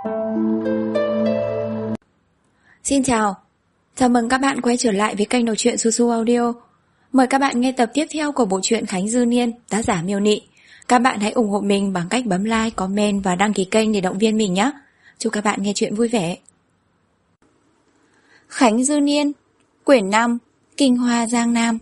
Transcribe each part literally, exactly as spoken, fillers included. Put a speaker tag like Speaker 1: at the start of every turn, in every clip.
Speaker 1: Xin chào, chào mừng các bạn quay trở lại với kênh đọc truyện Su Su Audio. Mời các bạn nghe tập tiếp theo của bộ truyện Khánh Dư Niên, tác giả Miêu Nị. Các bạn hãy ủng hộ mình bằng cách bấm like, comment và đăng ký kênh để động viên mình nhé. Chúc các bạn nghe truyện vui vẻ. Khánh Dư Niên, quyển năm, Kinh Hoa Giang Nam.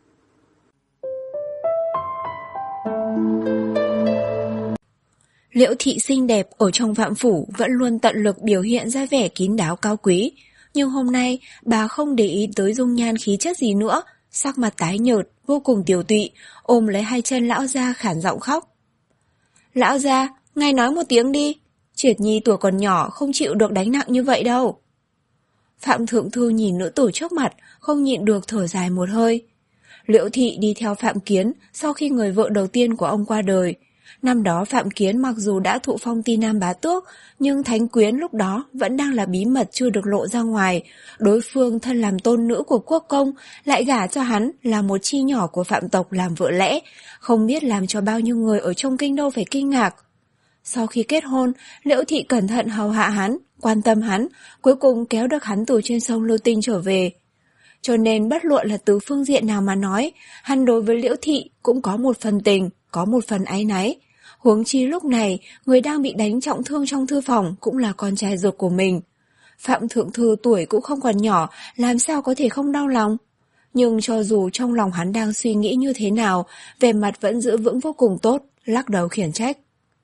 Speaker 1: Liễu thị xinh đẹp ở trong Phạm phủ vẫn luôn tận lực biểu hiện ra vẻ kín đáo cao quý, nhưng hôm nay bà không để ý tới dung nhan khí chất gì nữa, sắc mặt tái nhợt, vô cùng tiều tụy, ôm lấy hai chân lão gia khản giọng khóc. Lão gia, ngài nói một tiếng đi, Triệt Nhi tuổi còn nhỏ không chịu được đánh nặng như vậy đâu. Phạm Thượng Thư nhìn nữ tử trước mặt, không nhịn được thở dài một hơi. Liễu thị đi theo Phạm Kiến sau khi người vợ đầu tiên của ông qua đời. Năm đó Phạm Kiến mặc dù đã thụ phong ti nam bá tước, nhưng Thánh Quyến lúc đó vẫn đang là bí mật chưa được lộ ra ngoài. Đối phương thân làm tôn nữ của quốc công, lại gả cho hắn là một chi nhỏ của Phạm tộc làm vợ lẽ, không biết làm cho bao nhiêu người ở trong kinh đô phải kinh ngạc. Sau khi kết hôn, Liễu thị cẩn thận hầu hạ hắn, quan tâm hắn, cuối cùng kéo được hắn từ trên sông Lưu Tinh trở về. Cho nên bất luận là từ phương diện nào mà nói, hắn đối với Liễu thị cũng có một phần tình, có một phần áy náy. Huống chi lúc này, người đang bị đánh trọng thương trong thư phòng cũng là con trai ruột của mình. Phạm Thượng Thư tuổi cũng không còn nhỏ, làm sao có thể không đau lòng. Nhưng cho dù trong lòng hắn đang suy nghĩ như thế nào, vẻ mặt vẫn giữ vững vô cùng tốt, lắc đầu khiển trách.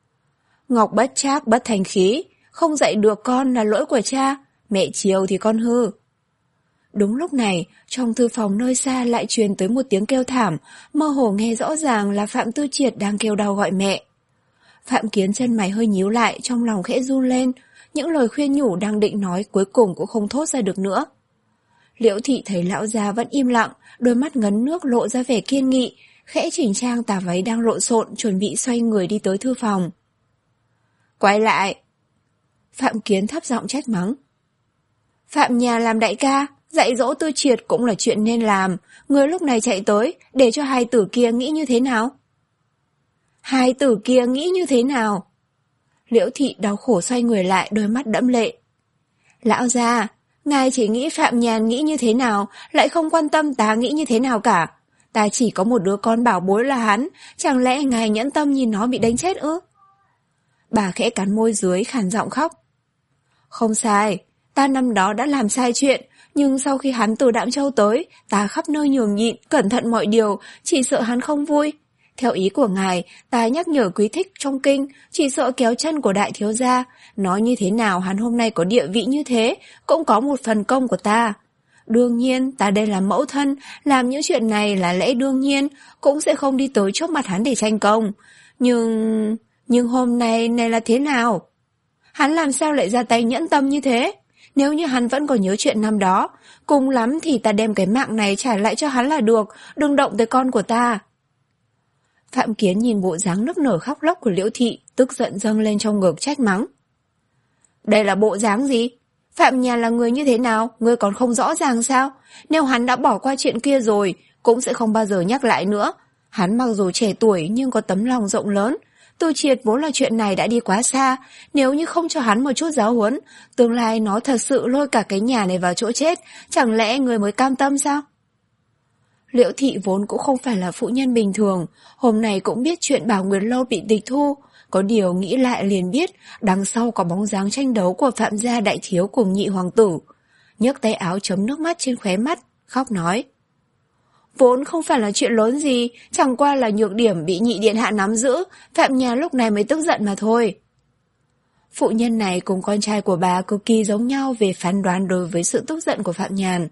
Speaker 1: Ngọc bất trác bất thành khí, không dạy được con là lỗi của cha, mẹ chiều thì con hư. Đúng lúc này, trong thư phòng nơi xa lại truyền tới một tiếng kêu thảm, mơ hồ nghe rõ ràng là Phạm Tư Triệt đang kêu đau gọi mẹ. Phạm Kiến chân mày hơi nhíu lại, trong lòng khẽ run lên, những lời khuyên nhủ đang định nói cuối cùng cũng không thốt ra được nữa. Liễu thị thấy lão già vẫn im lặng, đôi mắt ngấn nước lộ ra vẻ kiên nghị, khẽ chỉnh trang tà váy đang lộn xộn, chuẩn bị xoay người đi tới thư phòng. Quay lại! Phạm Kiến thấp giọng trách mắng. Phạm nhà làm đại ca, dạy dỗ Tư Triệt cũng là chuyện nên làm, người lúc này chạy tới, để cho hai tử kia nghĩ như thế nào? Hai tử kia nghĩ như thế nào? Liễu thị đau khổ xoay người lại, đôi mắt đẫm lệ. Lão gia, ngài chỉ nghĩ Phạm Nhàn nghĩ như thế nào, lại không quan tâm ta nghĩ như thế nào cả. Ta chỉ có một đứa con bảo bối là hắn, chẳng lẽ ngài nhẫn tâm nhìn nó bị đánh chết ư? Bà khẽ cắn môi dưới, khàn giọng khóc. Không sai, ta năm đó đã làm sai chuyện, nhưng sau khi hắn từ Đạm Châu tới, ta khắp nơi nhường nhịn, cẩn thận mọi điều, chỉ sợ hắn không vui. Theo ý của ngài, ta nhắc nhở quý thích trong kinh, chỉ sợ kéo chân của đại thiếu gia. Nói như thế nào hắn hôm nay có địa vị như thế, cũng có một phần công của ta. Đương nhiên, ta đây là mẫu thân, làm những chuyện này là lẽ đương nhiên, cũng sẽ không đi tới trước mặt hắn để tranh công. Nhưng... nhưng hôm nay này là thế nào? Hắn làm sao lại ra tay nhẫn tâm như thế? Nếu như hắn vẫn còn nhớ chuyện năm đó, cùng lắm thì ta đem cái mạng này trả lại cho hắn là được, đừng động tới con của ta. Phạm Kiến nhìn bộ dáng nức nở khóc lóc của Liễu thị, tức giận dâng lên trong ngực trách mắng. Đây là bộ dáng gì? Phạm Nhàn là người như thế nào, ngươi còn không rõ ràng sao? Nếu hắn đã bỏ qua chuyện kia rồi, cũng sẽ không bao giờ nhắc lại nữa. Hắn mặc dù trẻ tuổi nhưng có tấm lòng rộng lớn. Tư Triệt vốn là chuyện này đã đi quá xa, nếu như không cho hắn một chút giáo huấn, tương lai nó thật sự lôi cả cái nhà này vào chỗ chết, chẳng lẽ người mới cam tâm sao? Liễu thị vốn cũng không phải là phụ nhân bình thường, hôm nay cũng biết chuyện Bảo Nguyệt Lâu bị tịch thu, có điều nghĩ lại liền biết đằng sau có bóng dáng tranh đấu của Phạm gia đại thiếu cùng nhị hoàng tử. Nhấc tay áo chấm nước mắt trên khóe mắt, khóc nói. Vốn không phải là chuyện lớn gì, chẳng qua là nhược điểm bị nhị điện hạ nắm giữ, Phạm nhà lúc này mới tức giận mà thôi. Phụ nhân này cùng con trai của bà cực kỳ giống nhau về phán đoán đối với sự tức giận của Phạm Nhàn.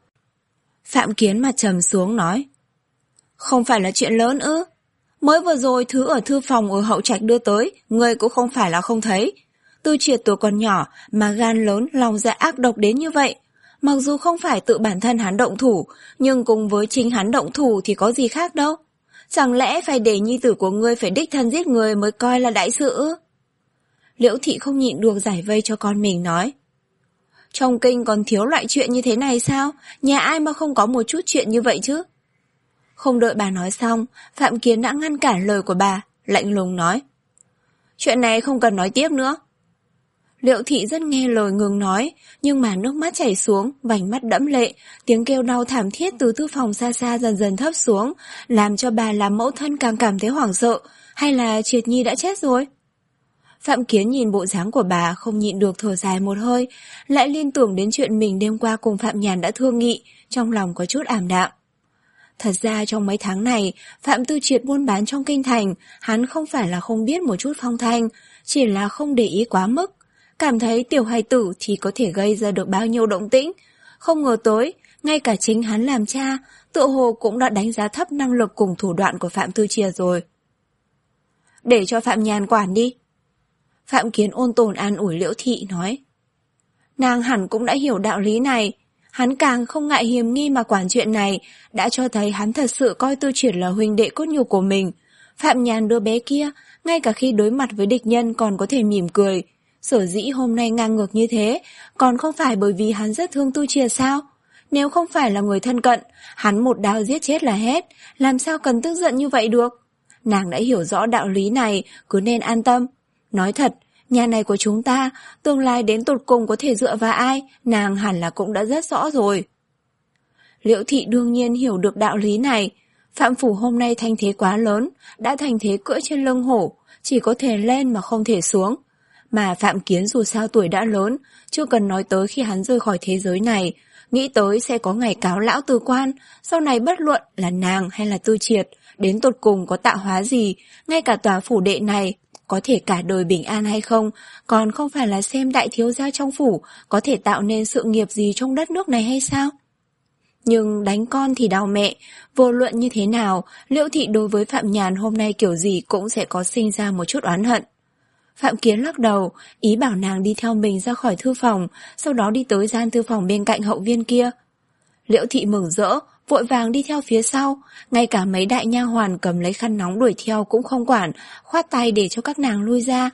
Speaker 1: Phạm Kiến mặt trầm xuống nói. Không phải là chuyện lớn ư? Mới vừa rồi thứ ở thư phòng ở hậu trạch đưa tới, người cũng không phải là không thấy. Tư Triệt tuổi còn nhỏ mà gan lớn, lòng dạ ác độc đến như vậy. Mặc dù không phải tự bản thân hắn động thủ, nhưng cùng với chính hắn động thủ thì có gì khác đâu. Chẳng lẽ phải để nhi tử của ngươi phải đích thân giết người mới coi là đại sự ư? Liễu thị không nhịn được giải vây cho con mình nói. Trong kinh còn thiếu loại chuyện như thế này sao? Nhà ai mà không có một chút chuyện như vậy chứ? Không đợi bà nói xong, Phạm Kiến đã ngăn cản lời của bà, lạnh lùng nói. Chuyện này không cần nói tiếp nữa. Liễu Thị rất nghe lời ngừng nói, nhưng mà nước mắt chảy xuống, vành mắt đẫm lệ, tiếng kêu đau thảm thiết từ thư phòng xa xa dần dần thấp xuống, làm cho bà làm mẫu thân càng cảm thấy hoảng sợ, hay là Triệt Nhi đã chết rồi? Phạm Kiến nhìn bộ dáng của bà không nhịn được thở dài một hơi, lại liên tưởng đến chuyện mình đêm qua cùng Phạm Nhàn đã thương nghị, trong lòng có chút ảm đạm. Thật ra trong mấy tháng này, Phạm Tư Triệt buôn bán trong kinh thành, hắn không phải là không biết một chút phong thanh, chỉ là không để ý quá mức. Cảm thấy tiểu hài tử thì có thể gây ra được bao nhiêu động tĩnh. Không ngờ tới, ngay cả chính hắn làm cha, tựa hồ cũng đã đánh giá thấp năng lực cùng thủ đoạn của Phạm Tư Triệt rồi. Để cho Phạm Nhàn quản đi. Phạm Kiến ôn tồn an ủi Liễu Thị nói. Nàng hẳn cũng đã hiểu đạo lý này. Hắn càng không ngại hiềm nghi mà quản chuyện này, đã cho thấy hắn thật sự coi Tư Triệt là huynh đệ cốt nhục của mình. Phạm Nhàn đứa bé kia, ngay cả khi đối mặt với địch nhân còn có thể mỉm cười. Sở dĩ hôm nay ngang ngược như thế, còn không phải bởi vì hắn rất thương Tư Triệt sao? Nếu không phải là người thân cận, hắn một đao giết chết là hết, làm sao cần tức giận như vậy được? Nàng đã hiểu rõ đạo lý này, cứ nên an tâm. Nói thật, nhà này của chúng ta, tương lai đến tột cùng có thể dựa vào ai, nàng hẳn là cũng đã rất rõ rồi. Liễu Thị đương nhiên hiểu được đạo lý này. Phạm phủ hôm nay thanh thế quá lớn, đã thành thế cưỡi trên lưng hổ, chỉ có thể lên mà không thể xuống. Mà Phạm Kiến dù sao tuổi đã lớn, chưa cần nói tới khi hắn rời khỏi thế giới này, nghĩ tới sẽ có ngày cáo lão từ quan, sau này bất luận là nàng hay là Tư Triệt, đến tột cùng có tạo hóa gì, ngay cả tòa phủ đệ này, có thể cả đời bình an hay không, còn không phải là xem đại thiếu gia trong phủ có thể tạo nên sự nghiệp gì trong đất nước này hay sao? Nhưng đánh con thì đau mẹ, vô luận như thế nào, Liễu Thị đối với Phạm Nhàn hôm nay kiểu gì cũng sẽ có sinh ra một chút oán hận. Phạm Kiến lắc đầu, ý bảo nàng đi theo mình ra khỏi thư phòng, sau đó đi tới gian thư phòng bên cạnh hậu viên kia. Liễu Thị mừng rỡ, vội vàng đi theo phía sau, ngay cả mấy đại nha hoàn cầm lấy khăn nóng đuổi theo cũng không quản, khoát tay để cho các nàng lui ra.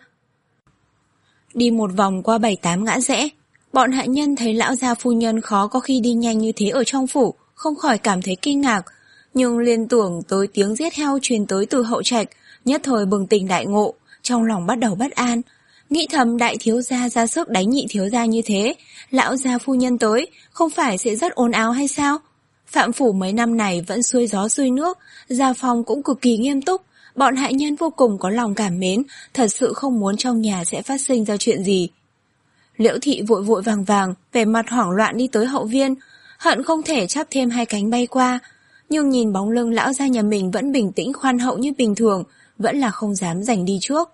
Speaker 1: Đi một vòng qua bảy tám ngã rẽ, bọn hạ nhân thấy lão gia phu nhân khó có khi đi nhanh như thế ở trong phủ, không khỏi cảm thấy kinh ngạc, nhưng liên tưởng tới tiếng giết heo truyền tới từ hậu trạch, nhất thời bừng tỉnh đại ngộ, trong lòng bắt đầu bất an. Nghĩ thầm đại thiếu gia ra sức đánh nhị thiếu gia như thế, lão gia phu nhân tới, không phải sẽ rất ồn ào hay sao? Phạm phủ mấy năm này vẫn xuôi gió xuôi nước, gia phòng cũng cực kỳ nghiêm túc, bọn hạ nhân vô cùng có lòng cảm mến, thật sự không muốn trong nhà sẽ phát sinh ra chuyện gì. Liễu Thị vội vội vàng vàng, vẻ mặt hoảng loạn đi tới hậu viên, hận không thể chắp thêm hai cánh bay qua, nhưng nhìn bóng lưng lão gia nhà mình vẫn bình tĩnh khoan hậu như bình thường, vẫn là không dám giành đi trước.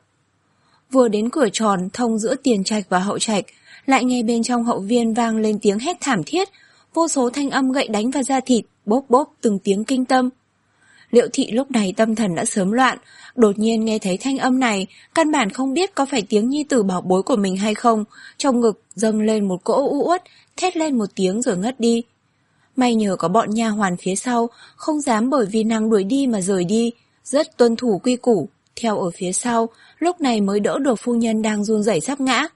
Speaker 1: Vừa đến cửa tròn thông giữa tiền trạch và hậu trạch, lại nghe bên trong hậu viên vang lên tiếng hét thảm thiết, vô số thanh âm gậy đánh vào da thịt, bốp bốp từng tiếng kinh tâm. Liễu Thị lúc này tâm thần đã sớm loạn, đột nhiên nghe thấy thanh âm này, căn bản không biết có phải tiếng nhi tử bảo bối của mình hay không, trong ngực dâng lên một cỗ u uất, thét lên một tiếng rồi ngất đi. May nhờ có bọn nha hoàn phía sau, không dám bởi vì nàng đuổi đi mà rời đi, rất tuân thủ quy củ, theo ở phía sau, lúc này mới đỡ được phu nhân đang run rẩy sắp ngã.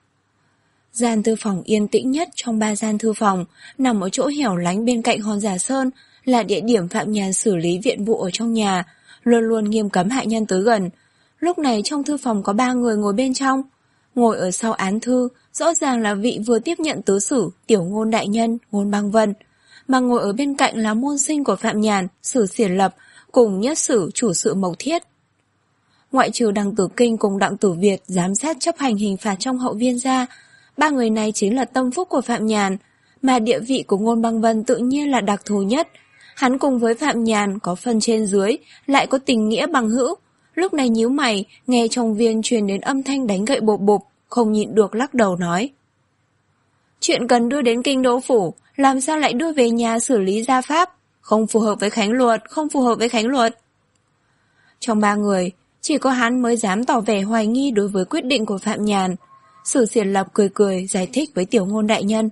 Speaker 1: Gian thư phòng yên tĩnh nhất trong ba gian thư phòng, nằm ở chỗ hẻo lánh bên cạnh hòn giả sơn, là địa điểm Phạm Nhàn xử lý viện vụ ở trong nhà, luôn luôn nghiêm cấm hạ nhân tới gần. Lúc này trong thư phòng có ba người ngồi bên trong. Ngồi ở sau án thư, rõ ràng là vị vừa tiếp nhận tứ sử, tiểu ngôn đại nhân, Ngôn Băng Vân. Mà ngồi ở bên cạnh là môn sinh của Phạm Nhàn, Sử Xiển Lập, cùng nhất sử chủ sự Mộc Thiết. Ngoại trừ Đặng Tử Kinh cùng Đặng Tử Việt giám sát chấp hành hình phạt trong hậu viên ra, ba người này chính là tâm phúc của Phạm Nhàn, mà địa vị của Ngôn Băng Vân tự nhiên là đặc thù nhất. Hắn cùng với Phạm Nhàn có phân trên dưới, lại có tình nghĩa bằng hữu. Lúc này nhíu mày, nghe trong viên truyền đến âm thanh đánh gậy bộp bộp, không nhịn được lắc đầu nói. Chuyện cần đưa đến kinh đô phủ, làm sao lại đưa về nhà xử lý gia pháp? Không phù hợp với khánh luật, không phù hợp với khánh luật. Trong ba người, chỉ có hắn mới dám tỏ vẻ hoài nghi đối với quyết định của Phạm Nhàn. Sử Xiển Lập cười cười giải thích với tiểu ngôn đại nhân.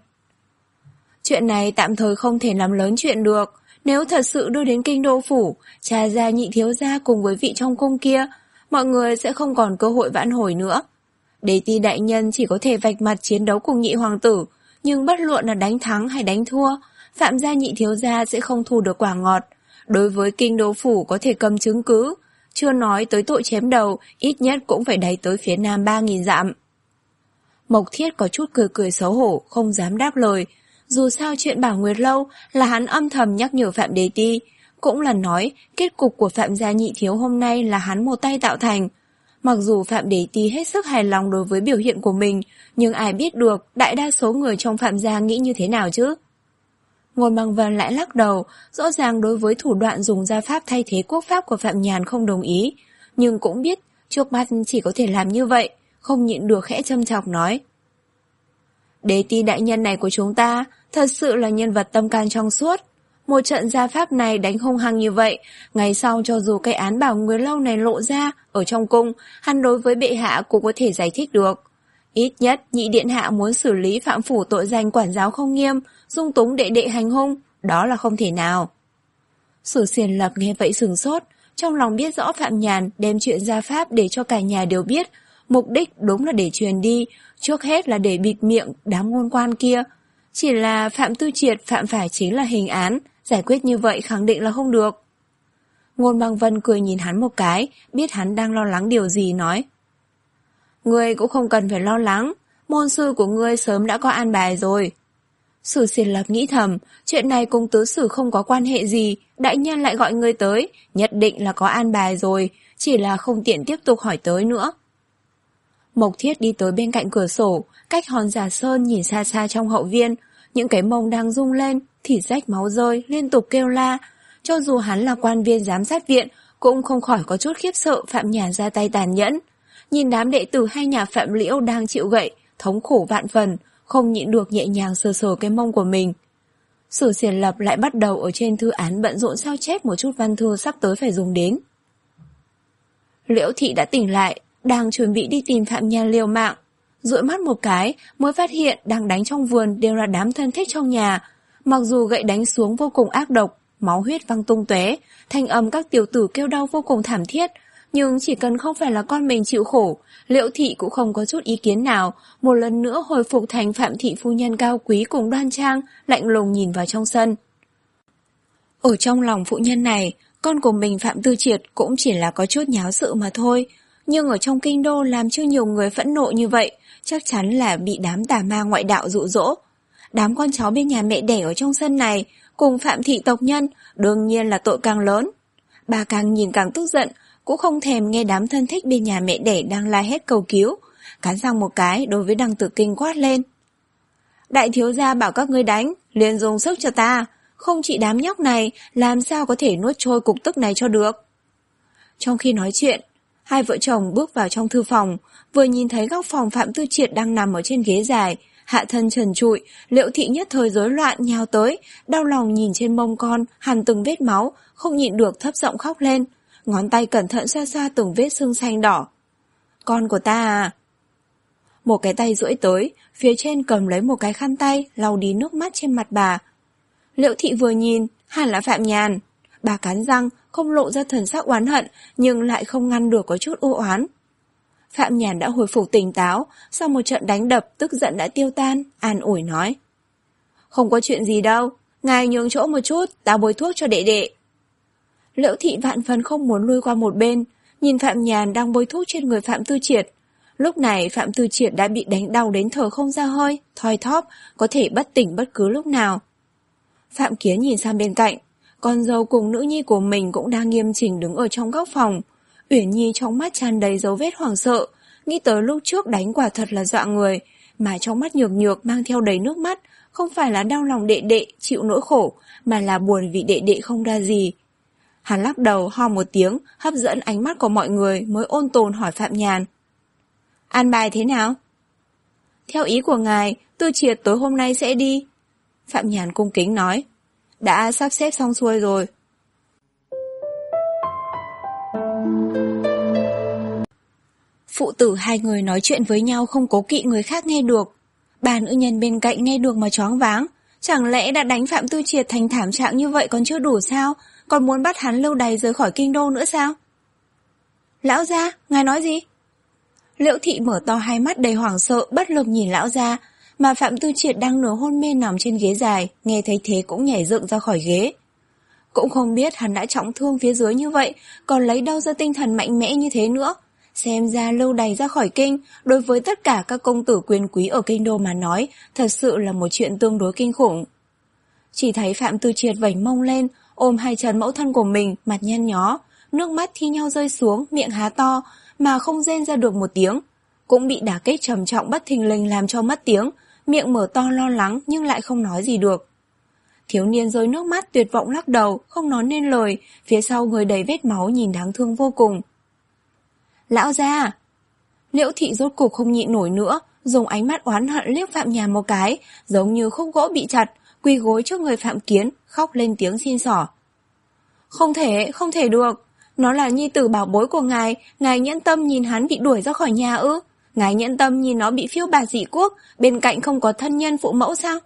Speaker 1: Chuyện này tạm thời không thể làm lớn chuyện được. Nếu thật sự đưa đến kinh đô phủ, cha gia nhị thiếu gia cùng với vị trong cung kia, mọi người sẽ không còn cơ hội vãn hồi nữa. Đế ti đại nhân chỉ có thể vạch mặt chiến đấu cùng nhị hoàng tử, nhưng bất luận là đánh thắng hay đánh thua, Phạm gia nhị thiếu gia sẽ không thu được quả ngọt. Đối với kinh đô phủ có thể cầm chứng cứ, chưa nói tới tội chém đầu, ít nhất cũng phải đẩy tới phía nam ba nghìn dặm. Mộc Thiết có chút cười cười xấu hổ, không dám đáp lời. Dù sao chuyện Bảo Nguyệt Lâu là hắn âm thầm nhắc nhở Phạm Đế Ti, cũng là nói kết cục của Phạm gia nhị thiếu hôm nay là hắn một tay tạo thành. Mặc dù Phạm Đế Ti hết sức hài lòng đối với biểu hiện của mình, nhưng ai biết được đại đa số người trong Phạm gia nghĩ như thế nào chứ? Ngôn Băng Vân lại lắc đầu, rõ ràng đối với thủ đoạn dùng gia pháp thay thế quốc pháp của Phạm Nhàn không đồng ý, nhưng cũng biết trước mắt chỉ có thể làm như vậy, không nhịn được khẽ châm chọc nói. Đế Ti đại nhân này của chúng ta thật sự là nhân vật tâm can trong suốt. Một trận gia pháp này đánh hung hăng như vậy, ngày sau cho dù cái án Bảo Nguyệt Lâu này lộ ra ở trong cung, hắn đối với bệ hạ cũng có thể giải thích được. Ít nhất nhị điện hạ muốn xử lý Phạm phủ tội danh quản giáo không nghiêm, dung túng đệ đệ hành hung, đó là không thể nào. Sử Xiển Lập nghe vậy sửng sốt, trong lòng biết rõ Phạm Nhàn đem chuyện gia pháp để cho cả nhà đều biết, mục đích đúng là để truyền đi, trước hết là để bịt miệng đám ngôn quan kia. Chỉ là Phạm Tư Triệt phạm phải chính là hình án, giải quyết như vậy khẳng định là không được. Ngôn Băng Vân cười nhìn hắn một cái, biết hắn đang lo lắng điều gì nói. Ngươi cũng không cần phải lo lắng, môn sư của ngươi sớm đã có an bài rồi. Sử Xiển Lập nghĩ thầm, chuyện này cùng tứ sử không có quan hệ gì, đại nhân lại gọi ngươi tới, nhất định là có an bài rồi, chỉ là không tiện tiếp tục hỏi tới nữa. Mộc Thiết đi tới bên cạnh cửa sổ, cách hòn giả sơn nhìn xa xa trong hậu viên, những cái mông đang rung lên, thịt rách máu rơi, liên tục kêu la. Cho dù hắn là quan viên giám sát viện, cũng không khỏi có chút khiếp sợ Phạm Nhàn ra tay tàn nhẫn. Nhìn đám đệ tử hai nhà Phạm Liễu đang chịu gậy, thống khổ vạn phần, không nhịn được nhẹ nhàng sờ sờ cái mông của mình. Sử Xiển Lập lại bắt đầu ở trên thư án bận rộn sao chép một chút văn thư sắp tới phải dùng đến. Liễu Thị đã tỉnh lại, đang chuẩn bị đi tìm Phạm Nhàn liều mạng. Dụi mắt một cái mới phát hiện đang đánh trong vườn đều là đám thân thích trong nhà. Mặc dù gậy đánh xuống vô cùng ác độc, máu huyết văng tung tóe, thanh âm các tiểu tử kêu đau vô cùng thảm thiết, nhưng chỉ cần không phải là con mình chịu khổ, Liễu Thị cũng không có chút ý kiến nào, một lần nữa hồi phục thành Phạm thị phu nhân cao quý cùng đoan trang, lạnh lùng nhìn vào trong sân. Ở trong lòng phụ nhân này, con của mình Phạm Tư Triệt cũng chỉ là có chút nháo sự mà thôi, nhưng ở trong kinh đô làm cho nhiều người phẫn nộ như vậy, chắc chắn là bị đám tà ma ngoại đạo dụ dỗ. Đám con cháu bên nhà mẹ đẻ ở trong sân này, cùng Phạm thị tộc nhân, đương nhiên là tội càng lớn. Bà càng nhìn càng tức giận, cũng không thèm nghe đám thân thích bên nhà mẹ đẻ đang la hét cầu cứu, cắn răng một cái đối với Đằng Tử Kinh quát lên. Đại thiếu gia bảo các ngươi đánh, liền dùng sức cho ta, không chỉ đám nhóc này, làm sao có thể nuốt trôi cục tức này cho được. Trong khi nói chuyện, hai vợ chồng bước vào trong thư phòng, vừa nhìn thấy góc phòng Phạm Tư Triệt đang nằm ở trên ghế dài, hạ thân trần trụi, Liễu Thị nhất thời rối loạn nhào tới, đau lòng nhìn trên mông con, hằn từng vết máu, không nhịn được thấp giọng khóc lên, ngón tay cẩn thận xoa xoa từng vết sưng xanh đỏ. Con của ta à? Một cái tay duỗi tới, phía trên cầm lấy một cái khăn tay, lau đi nước mắt trên mặt bà. Liễu Thị vừa nhìn, hẳn là Phạm Nhàn. Bà cắn răng, không lộ ra thần sắc oán hận, nhưng lại không ngăn được có chút u oán. Phạm Nhàn đã hồi phục tỉnh táo, sau một trận đánh đập tức giận đã tiêu tan, an ủi nói. Không có chuyện gì đâu, ngài nhường chỗ một chút, tao bôi thuốc cho đệ đệ. Liễu Thị vạn phần không muốn lui qua một bên, nhìn Phạm Nhàn đang bôi thuốc trên người Phạm Tư Triệt. Lúc này Phạm Tư Triệt đã bị đánh đau đến thở không ra hơi, thoi thóp, có thể bất tỉnh bất cứ lúc nào. Phạm Kiến nhìn sang bên cạnh, con dâu cùng nữ nhi của mình cũng đang nghiêm chỉnh đứng ở trong góc phòng. Uyển Nhi trong mắt tràn đầy dấu vết hoảng sợ, nghĩ tới lúc trước đánh quả thật là dọa người, mà trong mắt nhược nhược mang theo đầy nước mắt, không phải là đau lòng đệ đệ chịu nỗi khổ, mà là buồn vì đệ đệ không ra gì. Hắn lắc đầu ho một tiếng, hấp dẫn ánh mắt của mọi người mới ôn tồn hỏi Phạm Nhàn. An bài thế nào? Theo ý của ngài, Tư Triệt tối hôm nay sẽ đi. Phạm Nhàn cung kính nói. Đã sắp xếp xong xuôi rồi. Phụ tử hai người nói chuyện với nhau không cố kỵ người khác nghe được. Bà nữ nhân bên cạnh nghe được mà choáng váng. Chẳng lẽ đã đánh Phạm Tư Triệt thành thảm trạng như vậy còn chưa đủ sao? Còn muốn bắt hắn lưu đày rời khỏi kinh đô nữa sao? Lão gia, ngài nói gì? Liễu Thị mở to hai mắt đầy hoảng sợ, bất lực nhìn lão gia, mà Phạm Tư Triệt đang nửa hôn mê nằm trên ghế dài, nghe thấy thế cũng nhảy dựng ra khỏi ghế. Cũng không biết hắn đã trọng thương phía dưới như vậy, còn lấy đâu ra tinh thần mạnh mẽ như thế nữa. Xem ra lưu đày ra khỏi kinh, đối với tất cả các công tử quyền quý ở kinh đô mà nói, thật sự là một chuyện tương đối kinh khủng. Chỉ thấy Phạm Tư Triệt vảnh mông lên, ôm hai chân mẫu thân của mình, mặt nhăn nhó, nước mắt thi nhau rơi xuống, miệng há to, mà không rên ra được một tiếng. Cũng bị đả kích trầm trọng bất thình lình làm cho mất tiếng, miệng mở to lo lắng nhưng lại không nói gì được. Thiếu niên rơi nước mắt tuyệt vọng lắc đầu, không nói nên lời, phía sau người đầy vết máu nhìn đáng thương vô cùng. Lão gia! Liễu Thị rốt cục không nhịn nổi nữa, dùng ánh mắt oán hận liếc Phạm Nhàn một cái, giống như khúc gỗ bị chặt, quỳ gối trước người Phạm Kiến, khóc lên tiếng xin xỏ. Không thể, không thể được, nó là nhi tử bảo bối của ngài, ngài nhẫn tâm nhìn hắn bị đuổi ra khỏi nhà ư? Ngài nhẫn tâm nhìn nó bị phiêu bạt dị quốc, bên cạnh không có thân nhân phụ mẫu sao?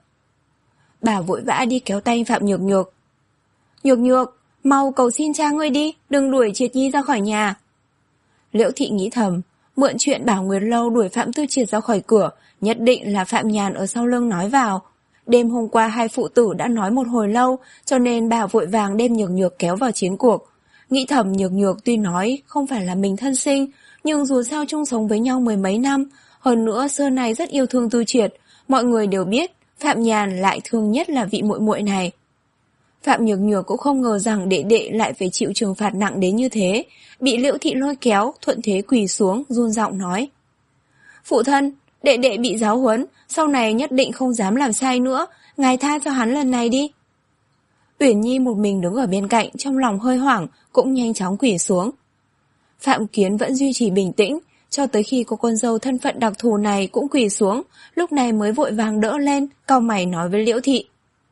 Speaker 1: Bà vội vã đi kéo tay Phạm Nhược Nhược. Nhược Nhược, mau cầu xin cha ngươi đi, đừng đuổi Triệt Nhi ra khỏi nhà. Liễu Thị nghĩ thầm, mượn chuyện bảo Nguyệt Lâu đuổi Phạm Tư Triệt ra khỏi cửa, nhất định là Phạm Nhàn ở sau lưng nói vào. Đêm hôm qua hai phụ tử đã nói một hồi lâu, cho nên bà vội vàng đem Nhược Nhược kéo vào chiến cuộc. Nghĩ thầm Nhược Nhược tuy nói không phải là mình thân sinh, nhưng dù sao chung sống với nhau mười mấy năm, hơn nữa xưa này rất yêu thương Tư Triệt, mọi người đều biết Phạm Nhàn lại thương nhất là vị muội muội này. Phạm Nhược Nhược cũng không ngờ rằng đệ đệ lại phải chịu trừng phạt nặng đến như thế, bị Liễu Thị lôi kéo, thuận thế quỳ xuống, run giọng nói. Phụ thân, đệ đệ bị giáo huấn, sau này nhất định không dám làm sai nữa, ngài tha cho hắn lần này đi. Uyển Nhi một mình đứng ở bên cạnh, trong lòng hơi hoảng, cũng nhanh chóng quỳ xuống. Phạm Kiến vẫn duy trì bình tĩnh, cho tới khi cô con dâu thân phận đặc thù này cũng quỳ xuống, lúc này mới vội vàng đỡ lên, cau mày nói với Liễu Thị.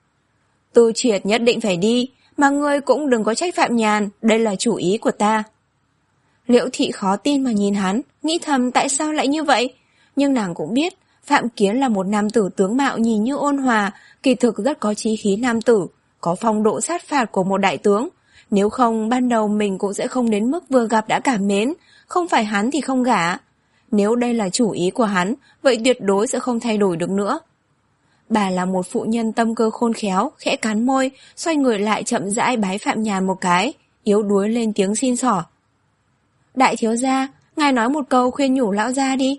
Speaker 1: Tư Triệt nhất định phải đi, mà ngươi cũng đừng có trách Phạm Nhàn, đây là chủ ý của ta. Liễu Thị khó tin mà nhìn hắn, nghĩ thầm tại sao lại như vậy, nhưng nàng cũng biết Phạm Kiến là một nam tử tướng mạo nhìn như ôn hòa, kỳ thực rất có chí khí nam tử, có phong độ sát phạt của một đại tướng. Nếu không, ban đầu mình cũng sẽ không đến mức vừa gặp đã cảm mến, không phải hắn thì không gả. Nếu đây là chủ ý của hắn, vậy tuyệt đối sẽ không thay đổi được nữa. Bà là một phụ nhân tâm cơ khôn khéo, khẽ cắn môi, xoay người lại chậm rãi bái Phạm Nhàn một cái, yếu đuối lên tiếng xin xỏ. Đại thiếu gia, ngài nói một câu khuyên nhủ lão gia đi.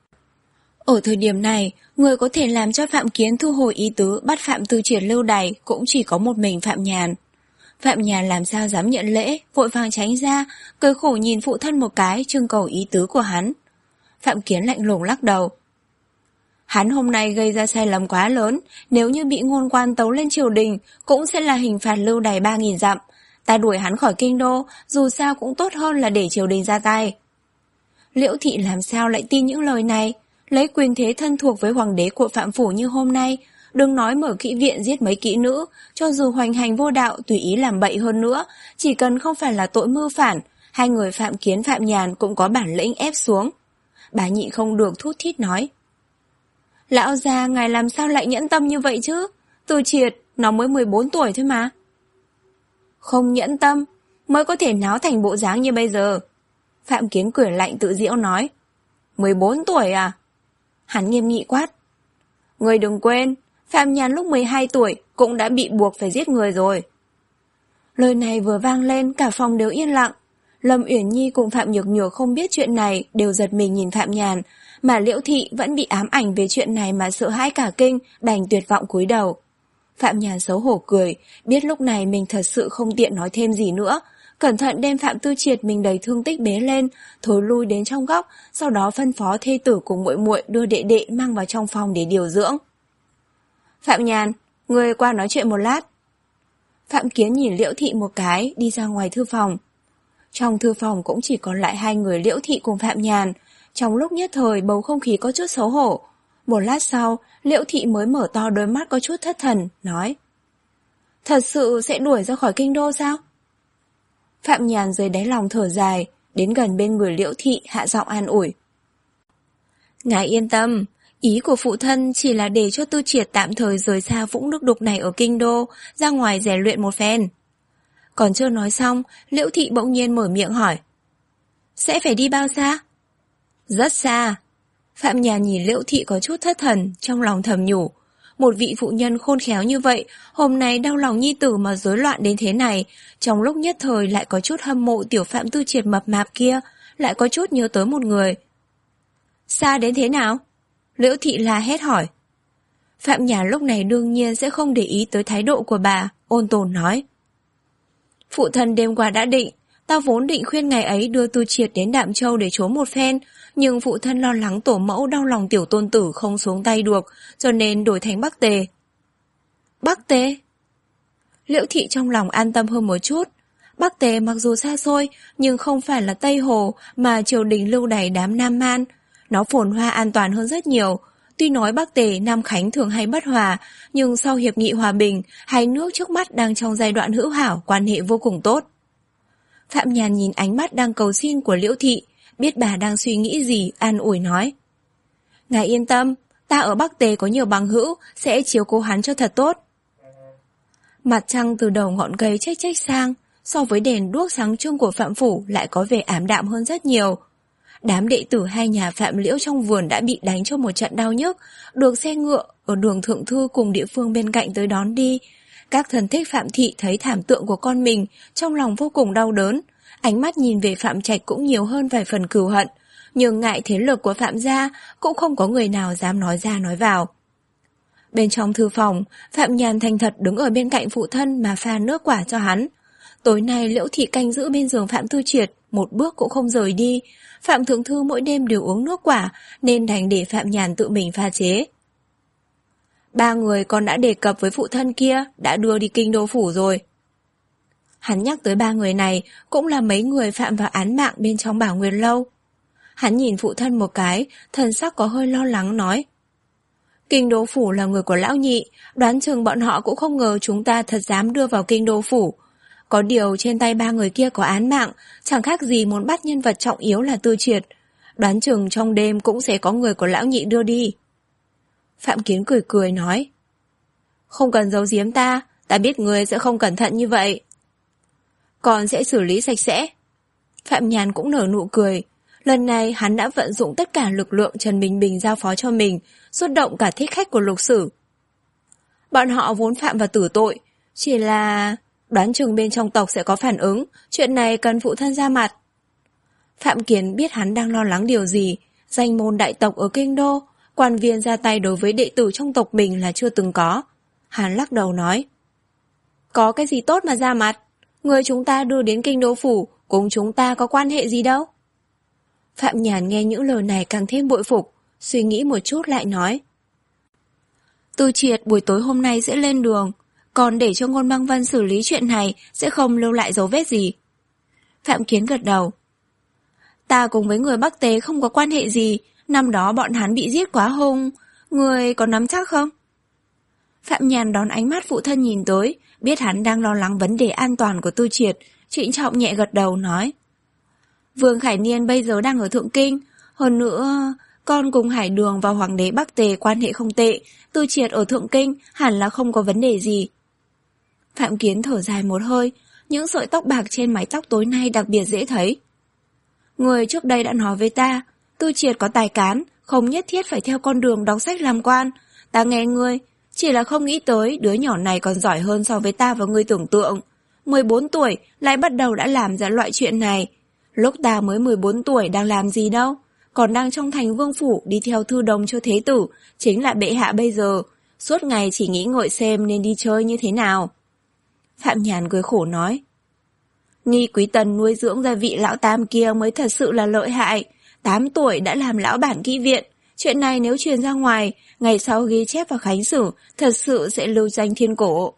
Speaker 1: Ở thời điểm này, người có thể làm cho Phạm Kiến thu hồi ý tứ bắt Phạm Tư Triệt lưu đày cũng chỉ có một mình Phạm Nhàn. Phạm Nhàn làm sao dám nhận lễ, vội vàng tránh ra, cười khổ nhìn phụ thân một cái trưng cầu ý tứ của hắn. Phạm Kiến lạnh lùng lắc đầu. Hắn hôm nay gây ra sai lầm quá lớn, nếu như bị ngôn quan tấu lên triều đình, cũng sẽ là hình phạt lưu đày ba nghìn dặm. Ta đuổi hắn khỏi kinh đô, dù sao cũng tốt hơn là để triều đình ra tay. Liễu Thị làm sao lại tin những lời này? Lấy quyền thế thân thuộc với hoàng đế của Phạm Phủ như hôm nay, đừng nói mở kỹ viện giết mấy kỹ nữ, cho dù hoành hành vô đạo tùy ý làm bậy hơn nữa, chỉ cần không phải là tội mưu phản, hai người Phạm Kiến Phạm Nhàn cũng có bản lĩnh ép xuống. Bà nhịn không được thút thít nói. Lão già, ngài làm sao lại nhẫn tâm như vậy chứ? Tư Triệt, nó mới mười bốn tuổi thôi mà. Không nhẫn tâm, mới có thể náo thành bộ dáng như bây giờ. Phạm Kiến cười lạnh tự giễu nói. mười bốn tuổi à? Hắn nghiêm nghị quát. Người đừng quên, Phạm Nhàn lúc mười hai tuổi cũng đã bị buộc phải giết người rồi. Lời này vừa vang lên, cả phòng đều yên lặng. Lâm Uyển Nhi cùng Phạm Nhược Nhược không biết chuyện này, đều giật mình nhìn Phạm Nhàn, mà Liễu Thị vẫn bị ám ảnh về chuyện này mà sợ hãi cả kinh, đành tuyệt vọng cúi đầu. Phạm Nhàn xấu hổ cười, biết lúc này mình thật sự không tiện nói thêm gì nữa, cẩn thận đem Phạm Tư Triệt mình đầy thương tích bế lên, thối lui đến trong góc, sau đó phân phó thê tử cùng muội muội đưa đệ đệ mang vào trong phòng để điều dưỡng. Phạm Nhàn, ngươi qua nói chuyện một lát. Phạm Kiến nhìn Liễu Thị một cái, đi ra ngoài thư phòng. Trong thư phòng cũng chỉ còn lại hai người Liễu Thị cùng Phạm Nhàn, trong lúc nhất thời bầu không khí có chút xấu hổ. Một lát sau, Liễu Thị mới mở to đôi mắt có chút thất thần, nói. Thật sự sẽ đuổi ra khỏi kinh đô sao? Phạm Nhàn dưới đáy lòng thở dài, đến gần bên người Liễu Thị hạ giọng an ủi. Ngài yên tâm, ý của phụ thân chỉ là để cho Tư Triệt tạm thời rời xa vũng nước đục này ở kinh đô, ra ngoài rèn luyện một phen. Còn chưa nói xong, Liễu Thị bỗng nhiên mở miệng hỏi. Sẽ phải đi bao xa? Rất xa. Phạm Nhàn nhìn Liễu Thị có chút thất thần, trong lòng thầm nhủ. Một vị phụ nhân khôn khéo như vậy, hôm nay đau lòng nhi tử mà rối loạn đến thế này, trong lúc nhất thời lại có chút hâm mộ tiểu Phạm Tư Triệt mập mạp kia, lại có chút nhớ tới một người. Xa đến thế nào? Liễu Thị la hét hỏi. Phạm Nhàn lúc này đương nhiên sẽ không để ý tới thái độ của bà, ôn tồn nói. Phụ thân đêm qua đã định, tao vốn định khuyên ngày ấy đưa Tư Triệt đến Đạm Châu để trốn một phen, nhưng phụ thân lo lắng tổ mẫu đau lòng tiểu tôn tử không xuống tay được, cho nên đổi thành Bắc Tề. Bắc Tề? Liễu Thị trong lòng an tâm hơn một chút. Bắc Tề mặc dù xa xôi, nhưng không phải là Tây Hồ mà triều đình lưu đày đám Nam Man. Nó phồn hoa an toàn hơn rất nhiều. Tuy nói Bắc Tề, Nam Khánh thường hay bất hòa, nhưng sau hiệp nghị hòa bình, hai nước trước mắt đang trong giai đoạn hữu hảo, quan hệ vô cùng tốt. Phạm Nhàn nhìn ánh mắt đang cầu xin của Liễu Thị, biết bà đang suy nghĩ gì, an ủi nói. Ngài yên tâm, ta ở Bắc Tề có nhiều bằng hữu, sẽ chiếu cố hắn cho thật tốt. Mặt trăng từ đầu ngọn cây chếch chếch sang, so với đèn đuốc sáng trưng của Phạm Phủ lại có vẻ ảm đạm hơn rất nhiều. Đám đệ tử hai nhà Phạm Liễu trong vườn đã bị đánh cho một trận đau nhức, được xe ngựa ở đường Thượng Thư cùng địa phương bên cạnh tới đón đi. Các thần thích Phạm Thị thấy thảm tượng của con mình, trong lòng vô cùng đau đớn, ánh mắt nhìn về Phạm Trạch cũng nhiều hơn vài phần cừu hận, nhưng ngại thế lực của Phạm gia cũng không có người nào dám nói ra nói vào. Bên trong thư phòng, Phạm Nhàn thành thật đứng ở bên cạnh phụ thân mà pha nước quả cho hắn. Tối nay Liễu Thị canh giữ bên giường Phạm Tư Triệt, một bước cũng không rời đi. Phạm Thượng Thư mỗi đêm đều uống nước quả, nên đành để Phạm Nhàn tự mình pha chế. Ba người con đã đề cập với phụ thân kia, đã đưa đi kinh đô phủ rồi. Hắn nhắc tới ba người này, cũng là mấy người phạm vào án mạng bên trong Bảo Nguyệt Lâu. Hắn nhìn phụ thân một cái, thần sắc có hơi lo lắng nói. Kinh đô phủ là người của lão nhị, đoán chừng bọn họ cũng không ngờ chúng ta thật dám đưa vào kinh đô phủ. Có điều trên tay ba người kia có án mạng, chẳng khác gì muốn bắt nhân vật trọng yếu là Tư Triệt. Đoán chừng trong đêm cũng sẽ có người của lão nhị đưa đi. Phạm Kiến cười cười nói. Không cần giấu giếm ta, ta biết người sẽ không cẩn thận như vậy. Còn sẽ xử lý sạch sẽ. Phạm Nhàn cũng nở nụ cười. Lần này hắn đã vận dụng tất cả lực lượng Trần Bình Bình giao phó cho mình, xuất động cả thích khách của Lục Sử. Bọn họ vốn phạm vào tử tội, chỉ là đoán chừng bên trong tộc sẽ có phản ứng, chuyện này cần phụ thân ra mặt. Phạm Kiến biết hắn đang lo lắng điều gì, danh môn đại tộc ở kinh đô, quan viên ra tay đối với đệ tử trong tộc mình là chưa từng có. Hắn lắc đầu nói. Có cái gì tốt mà ra mặt, người chúng ta đưa đến kinh đô phủ, cùng chúng ta có quan hệ gì đâu. Phạm Nhàn nghe những lời này càng thêm bội phục, suy nghĩ một chút lại nói. Tư Triệt buổi tối hôm nay sẽ lên đường, còn để cho Ngôn Băng Vân xử lý chuyện này sẽ không lưu lại dấu vết gì. Phạm Kiến gật đầu. Ta cùng với người Bắc Tế không có quan hệ gì, năm đó bọn hắn bị giết quá hung, người có nắm chắc không? Phạm Nhàn đón ánh mắt phụ thân nhìn tới, biết hắn đang lo lắng vấn đề an toàn của Tư Triệt, trịnh trọng nhẹ gật đầu nói. Vương Khải Niên bây giờ đang ở Thượng Kinh, hơn nữa con cùng Hải Đường và Hoàng đế Bắc Tề quan hệ không tệ, Tư Triệt ở Thượng Kinh hẳn là không có vấn đề gì. Phạm Kiến thở dài một hơi, những sợi tóc bạc trên mái tóc tối nay đặc biệt dễ thấy. Người trước đây đã nói với ta, Tư Triệt có tài cán, không nhất thiết phải theo con đường đọc sách làm quan. Ta nghe ngươi, chỉ là không nghĩ tới đứa nhỏ này còn giỏi hơn so với ta và ngươi tưởng tượng. mười bốn tuổi lại bắt đầu đã làm ra loại chuyện này. Lúc ta mới mười bốn tuổi đang làm gì đâu, còn đang trong thành vương phủ đi theo thư đồng cho thế tử, chính là bệ hạ bây giờ, suốt ngày chỉ nghĩ ngợi xem nên đi chơi như thế nào. Phạm Nhàn cười khổ nói. Nghi Quý Tần nuôi dưỡng ra vị lão tam kia mới thật sự là lợi hại, tám tuổi đã làm lão bản kỹ viện, chuyện này nếu truyền ra ngoài, ngày sau ghi chép vào khánh sử, thật sự sẽ lưu danh thiên cổ.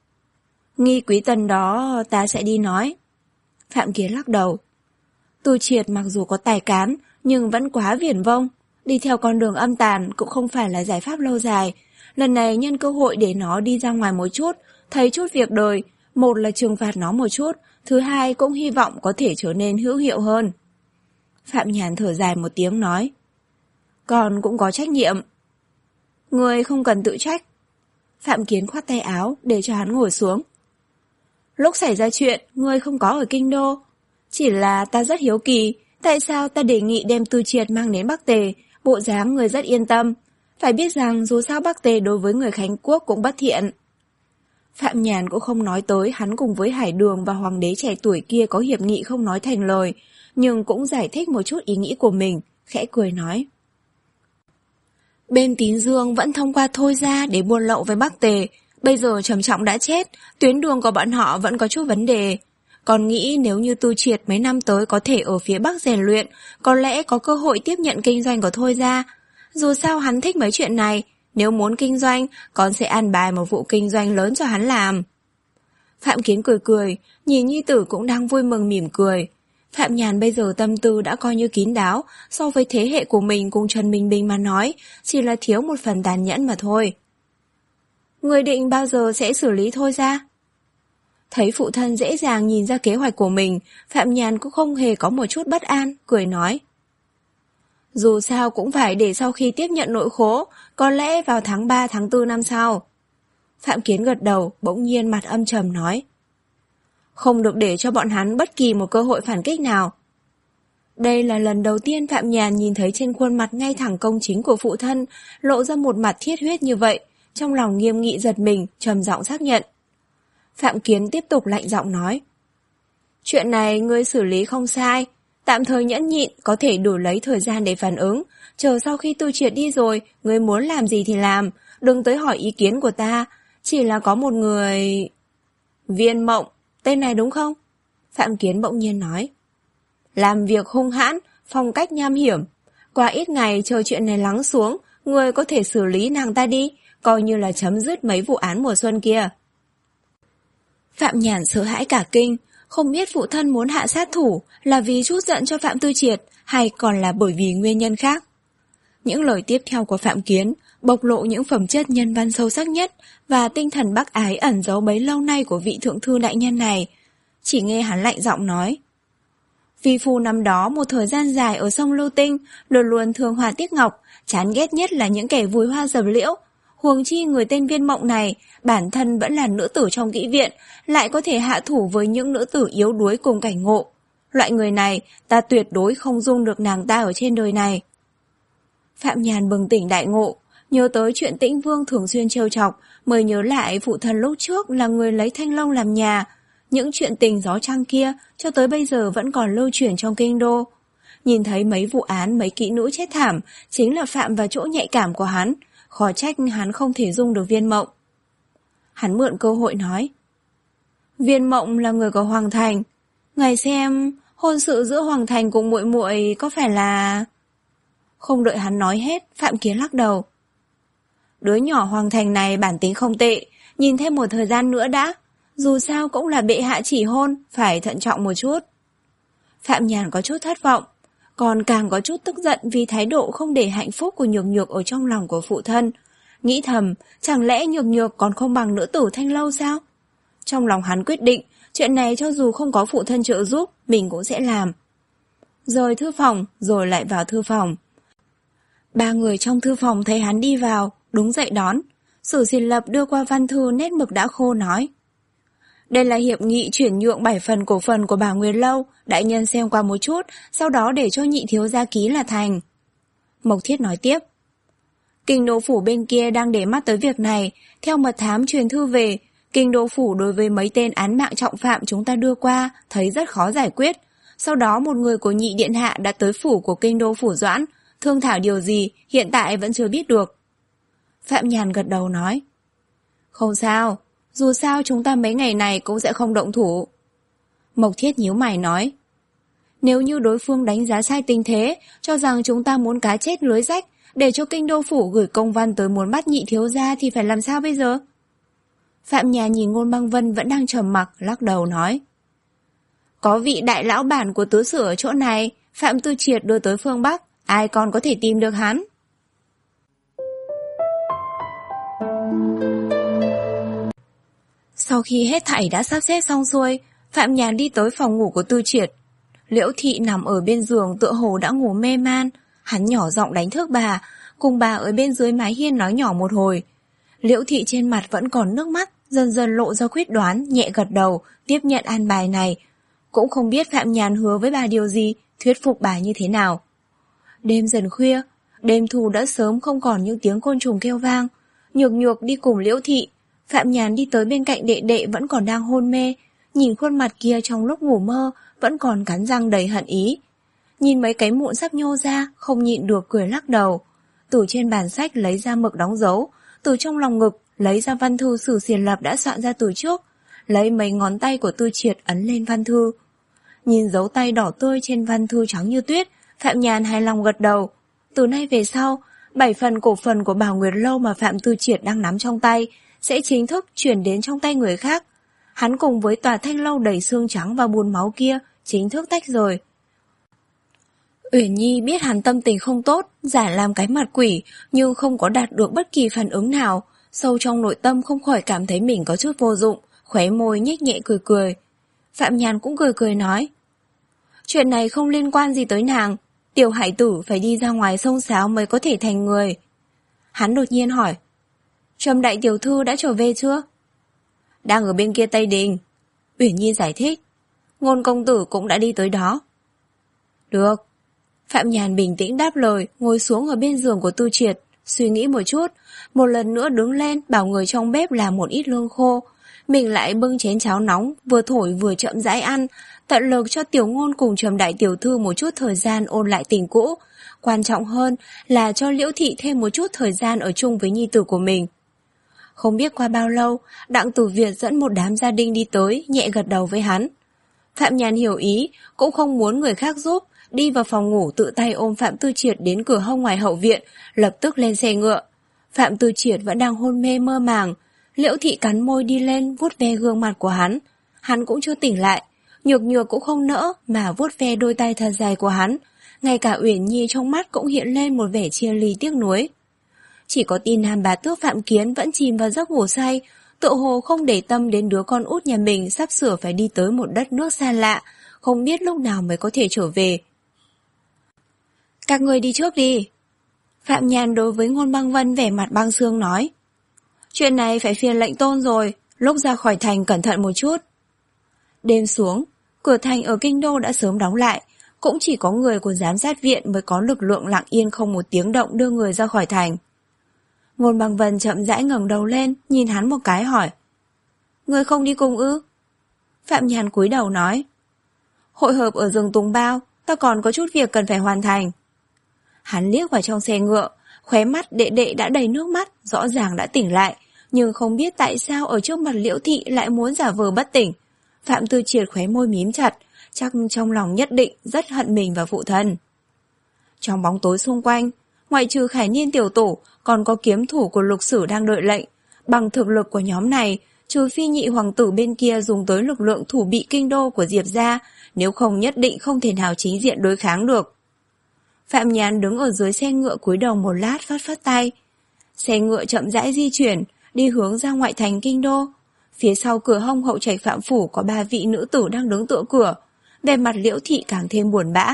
Speaker 1: Nghi Quý Tần đó ta sẽ đi nói. Phạm Kiến lắc đầu. Tư Triệt mặc dù có tài cán, nhưng vẫn quá viển vông, đi theo con đường âm tàn cũng không phải là giải pháp lâu dài. Lần này nhân cơ hội để nó đi ra ngoài một chút, thấy chút việc đời, một là trừng phạt nó một chút, thứ hai cũng hy vọng có thể trở nên hữu hiệu hơn. Phạm Nhàn thở dài một tiếng nói. Con cũng có trách nhiệm. Người không cần tự trách. Phạm Kiến khoát tay áo để cho hắn ngồi xuống. Lúc xảy ra chuyện, ngươi không có ở kinh đô. Chỉ là ta rất hiếu kỳ, tại sao ta đề nghị đem Tư Triệt mang đến Bắc Tề, bộ dáng người rất yên tâm. Phải biết rằng dù sao Bắc Tề đối với người Khánh Quốc cũng bất thiện. Phạm Nhàn cũng không nói tới hắn cùng với Hải Đường và hoàng đế trẻ tuổi kia có hiệp nghị không nói thành lời, nhưng cũng giải thích một chút ý nghĩ của mình, khẽ cười nói. Bên Tín Dương vẫn thông qua Thôi Gia để buôn lậu với Bắc Tề, bây giờ Trầm Trọng đã chết, tuyến đường của bọn họ vẫn có chút vấn đề. Còn nghĩ nếu như Tu Triệt mấy năm tới có thể ở phía Bắc rèn luyện, có lẽ có cơ hội tiếp nhận kinh doanh của Thôi Gia. Dù sao hắn thích mấy chuyện này, nếu muốn kinh doanh, con sẽ an bài một vụ kinh doanh lớn cho hắn làm. Phạm Kiến cười cười, nhìn nhi tử cũng đang vui mừng mỉm cười. Phạm Nhàn bây giờ tâm tư đã coi như kín đáo, so với thế hệ của mình cùng Trần Minh Bình mà nói, chỉ là thiếu một phần tàn nhẫn mà thôi. Người định bao giờ sẽ xử lý Thôi Gia? Thấy phụ thân dễ dàng nhìn ra kế hoạch của mình, Phạm Nhàn cũng không hề có một chút bất an, cười nói. Dù sao cũng phải để sau khi tiếp nhận nội khố, có lẽ vào tháng ba tháng tư năm sau. Phạm Kiến gật đầu, bỗng nhiên mặt âm trầm nói. Không được để cho bọn hắn bất kỳ một cơ hội phản kích nào. Đây là lần đầu tiên Phạm Nhàn nhìn thấy trên khuôn mặt ngay thẳng công chính của phụ thân lộ ra một mặt thiết huyết như vậy, trong lòng nghiêm nghị giật mình, trầm giọng xác nhận. Phạm Kiến tiếp tục lạnh giọng nói. Chuyện này ngươi xử lý không sai, tạm thời nhẫn nhịn, có thể đổi lấy thời gian để phản ứng, chờ sau khi Tu Triệt đi rồi, ngươi muốn làm gì thì làm, đừng tới hỏi ý kiến của ta, chỉ là có một người... Viên Mộng, tên này đúng không? Phạm Kiến bỗng nhiên nói. Làm việc hung hãn, phong cách nham hiểm. Qua ít ngày chờ chuyện này lắng xuống, ngươi có thể xử lý nàng ta đi, coi như là chấm dứt mấy vụ án mùa xuân kia. Phạm Nhàn sợ hãi cả kinh, không biết phụ thân muốn hạ sát thủ là vì trút giận cho Phạm Tư Triệt hay còn là bởi vì nguyên nhân khác. Những lời tiếp theo của Phạm Kiến bộc lộ những phẩm chất nhân văn sâu sắc nhất và tinh thần bác ái ẩn giấu bấy lâu nay của vị thượng thư đại nhân này. Chỉ nghe hắn lạnh giọng nói. Vi phu năm đó một thời gian dài ở sông Lưu Tinh, luôn luôn thương hoa tiếc ngọc, chán ghét nhất là những kẻ vùi hoa dập liễu. Huống chi người tên Viên Mộng này, bản thân vẫn là nữ tử trong kỹ viện, lại có thể hạ thủ với những nữ tử yếu đuối cùng cảnh ngộ. Loại người này, ta tuyệt đối không dung được nàng ta ở trên đời này. Phạm Nhàn bừng tỉnh đại ngộ, nhớ tới chuyện Tĩnh Vương thường xuyên trêu chọc, mới nhớ lại phụ thân lúc trước là người lấy thanh long làm nhà. Những chuyện tình gió trăng kia cho tới bây giờ vẫn còn lưu truyền trong kinh đô. Nhìn thấy mấy vụ án mấy kỹ nữ chết thảm, chính là phạm vào chỗ nhạy cảm của hắn, khó trách hắn không thể dung được Viên Mộng. Hắn mượn cơ hội nói. Viên Mộng là người của Hoàng Thành. Ngài xem, hôn sự giữa Hoàng Thành cùng muội muội có phải là... Không đợi hắn nói hết, Phạm Kiến lắc đầu. Đứa nhỏ Hoàng Thành này bản tính không tệ, nhìn thêm một thời gian nữa đã. Dù sao cũng là bệ hạ chỉ hôn, phải thận trọng một chút. Phạm Nhàn có chút thất vọng, còn càng có chút tức giận vì thái độ không để hạnh phúc của Nhược Nhược ở trong lòng của phụ thân. Nghĩ thầm, chẳng lẽ Nhược Nhược còn không bằng nữ tử Thanh Lâu sao? Trong lòng hắn quyết định, chuyện này cho dù không có phụ thân trợ giúp, mình cũng sẽ làm. Rời thư phòng, rồi lại vào thư phòng. Ba người trong thư phòng thấy hắn đi vào, đúng dậy đón. Sử Xin Lập đưa qua văn thư nét mực đã khô nói. Đây là hiệp nghị chuyển nhượng bảy phần cổ phần của bà Nguyệt Lâu, đại nhân xem qua một chút, sau đó để cho nhị thiếu gia ký là thành. Mộc Thiết nói tiếp. Kinh đô phủ bên kia đang để mắt tới việc này, theo mật thám truyền thư về, kinh đô phủ đối với mấy tên án mạng trọng phạm chúng ta đưa qua, thấy rất khó giải quyết. Sau đó một người của nhị điện hạ đã tới phủ của kinh đô phủ Doãn, thương thảo điều gì, hiện tại vẫn chưa biết được. Phạm Nhàn gật đầu nói. Không sao, dù sao chúng ta mấy ngày này cũng sẽ không động thủ. Mộc Thiết nhíu mày nói. Nếu như đối phương đánh giá sai tình thế, cho rằng chúng ta muốn cá chết lưới rách, để cho kinh đô phủ gửi công văn tới muốn bắt nhị thiếu gia thì phải làm sao bây giờ? Phạm Nhàn nhìn Ngôn Băng Vân vẫn đang trầm mặc, lắc đầu nói. Có vị đại lão bản của tứ sử ở chỗ này, Phạm Tư Triệt đưa tới phương Bắc, ai còn có thể tìm được hắn? Sau khi hết thảy đã sắp xếp xong xuôi, Phạm Nhàn đi tới phòng ngủ của Tư Triệt. Liễu Thị nằm ở bên giường tựa hồ đã ngủ mê man, hắn nhỏ giọng đánh thức bà, cùng bà ở bên dưới mái hiên nói nhỏ một hồi. Liễu Thị trên mặt vẫn còn nước mắt, dần dần lộ ra quyết đoán, nhẹ gật đầu, tiếp nhận an bài này. Cũng không biết Phạm Nhàn hứa với bà điều gì, thuyết phục bà như thế nào. Đêm dần khuya, đêm thu đã sớm không còn những tiếng côn trùng kêu vang. Nhược Nhược đi cùng Liễu Thị, Phạm Nhàn đi tới bên cạnh đệ đệ vẫn còn đang hôn mê, nhìn khuôn mặt kia trong lúc ngủ mơ vẫn còn cắn răng đầy hận ý. Nhìn mấy cái mụn sắp nhô ra, không nhịn được cười lắc đầu. Từ trên bàn sách lấy ra mực đóng dấu, từ trong lòng ngực lấy ra văn thư Sử Xiển Lập đã soạn ra từ trước, lấy mấy ngón tay của Tư Triệt ấn lên văn thư. Nhìn dấu tay đỏ tươi trên văn thư trắng như tuyết, Phạm Nhàn hài lòng gật đầu. Từ nay về sau, bảy phần cổ phần của Bảo Nguyệt Lâu mà Phạm Tư Triệt đang nắm trong tay sẽ chính thức chuyển đến trong tay người khác. Hắn cùng với tòa Thanh Lâu đầy xương trắng và bùn máu kia chính thức tách rời. Uyển Nhi biết hắn tâm tình không tốt, giả làm cái mặt quỷ, nhưng không có đạt được bất kỳ phản ứng nào. Sâu trong nội tâm không khỏi cảm thấy mình có chút vô dụng, khóe môi nhếch nhẹ cười cười. Phạm Nhàn cũng cười cười nói, chuyện này không liên quan gì tới nàng, tiểu hải tử phải đi ra ngoài xông xáo mới có thể thành người. Hắn đột nhiên hỏi, Trầm đại tiểu thư đã trở về chưa? Đang ở bên kia Tây Đình. Uyển Nhi giải thích, Ngôn công tử cũng đã đi tới đó. Được. Phạm Nhàn bình tĩnh đáp lời, ngồi xuống ở bên giường của Tư Triệt, suy nghĩ một chút, một lần nữa đứng lên bảo người trong bếp làm một ít lương khô. Mình lại bưng chén cháo nóng, vừa thổi vừa chậm rãi ăn, tận lực cho Tiểu Ngôn cùng Trầm đại tiểu thư một chút thời gian ôn lại tình cũ. Quan trọng hơn là cho Liễu Thị thêm một chút thời gian ở chung với nhi tử của mình. Không biết qua bao lâu, Đặng Tử Việt dẫn một đám gia đình đi tới, nhẹ gật đầu với hắn. Phạm Nhàn hiểu ý, cũng không muốn người khác giúp, đi vào phòng ngủ tự tay ôm Phạm Tư Triệt đến cửa hông ngoài hậu viện, lập tức lên xe ngựa. Phạm Tư Triệt vẫn đang hôn mê mơ màng. Liễu Thị cắn môi đi lên vuốt ve gương mặt của hắn. Hắn cũng chưa tỉnh lại, Nhược Nhược cũng không nỡ mà vuốt ve đôi tay thật dài của hắn. Ngay cả Uyển Nhi trong mắt cũng hiện lên một vẻ chia ly tiếc nuối. Chỉ có tin Nam bá tước Phạm Kiến vẫn chìm vào giấc ngủ say, tựa hồ không để tâm đến đứa con út nhà mình sắp sửa phải đi tới một đất nước xa lạ, không biết lúc nào mới có thể trở về. Các người đi trước đi. Phạm Nhàn đối với Ngôn Băng Vân vẻ mặt băng xương nói, chuyện này phải phiền lệnh tôn rồi, lúc ra khỏi thành cẩn thận một chút. Đêm xuống, cửa thành ở kinh đô đã sớm đóng lại, cũng chỉ có người của giám sát viện mới có lực lượng lặng yên không một tiếng động đưa người ra khỏi thành. Ngôn Băng Vân chậm rãi ngẩng đầu lên, nhìn hắn một cái hỏi, người không đi cùng ư? Phạm Nhàn cúi đầu nói, hội hợp ở rừng Tùng Bao, ta còn có chút việc cần phải hoàn thành. Hắn liếc vào trong xe ngựa, khóe mắt đệ đệ đã đầy nước mắt, rõ ràng đã tỉnh lại, nhưng không biết tại sao ở trước mặt Liễu Thị lại muốn giả vờ bất tỉnh. Phạm Tư Triệt khóe môi mím chặt, chắc trong lòng nhất định rất hận mình và phụ thân. Trong bóng tối xung quanh, ngoại trừ Khải Niên tiểu tổ, còn có kiếm thủ của Lục Sử đang đợi lệnh. Bằng thực lực của nhóm này, trừ phi nhị hoàng tử bên kia dùng tới lực lượng thủ bị kinh đô của Diệp gia, nếu không nhất định không thể nào chính diện đối kháng được. Phạm Nhàn đứng ở dưới xe ngựa cúi đầu một lát phất phất tay. Xe ngựa chậm rãi di chuyển, đi hướng ra ngoại thành kinh đô. Phía sau cửa hông hậu trạch Phạm phủ có ba vị nữ tử đang đứng tựa cửa, vẻ mặt Liễu Thị càng thêm buồn bã.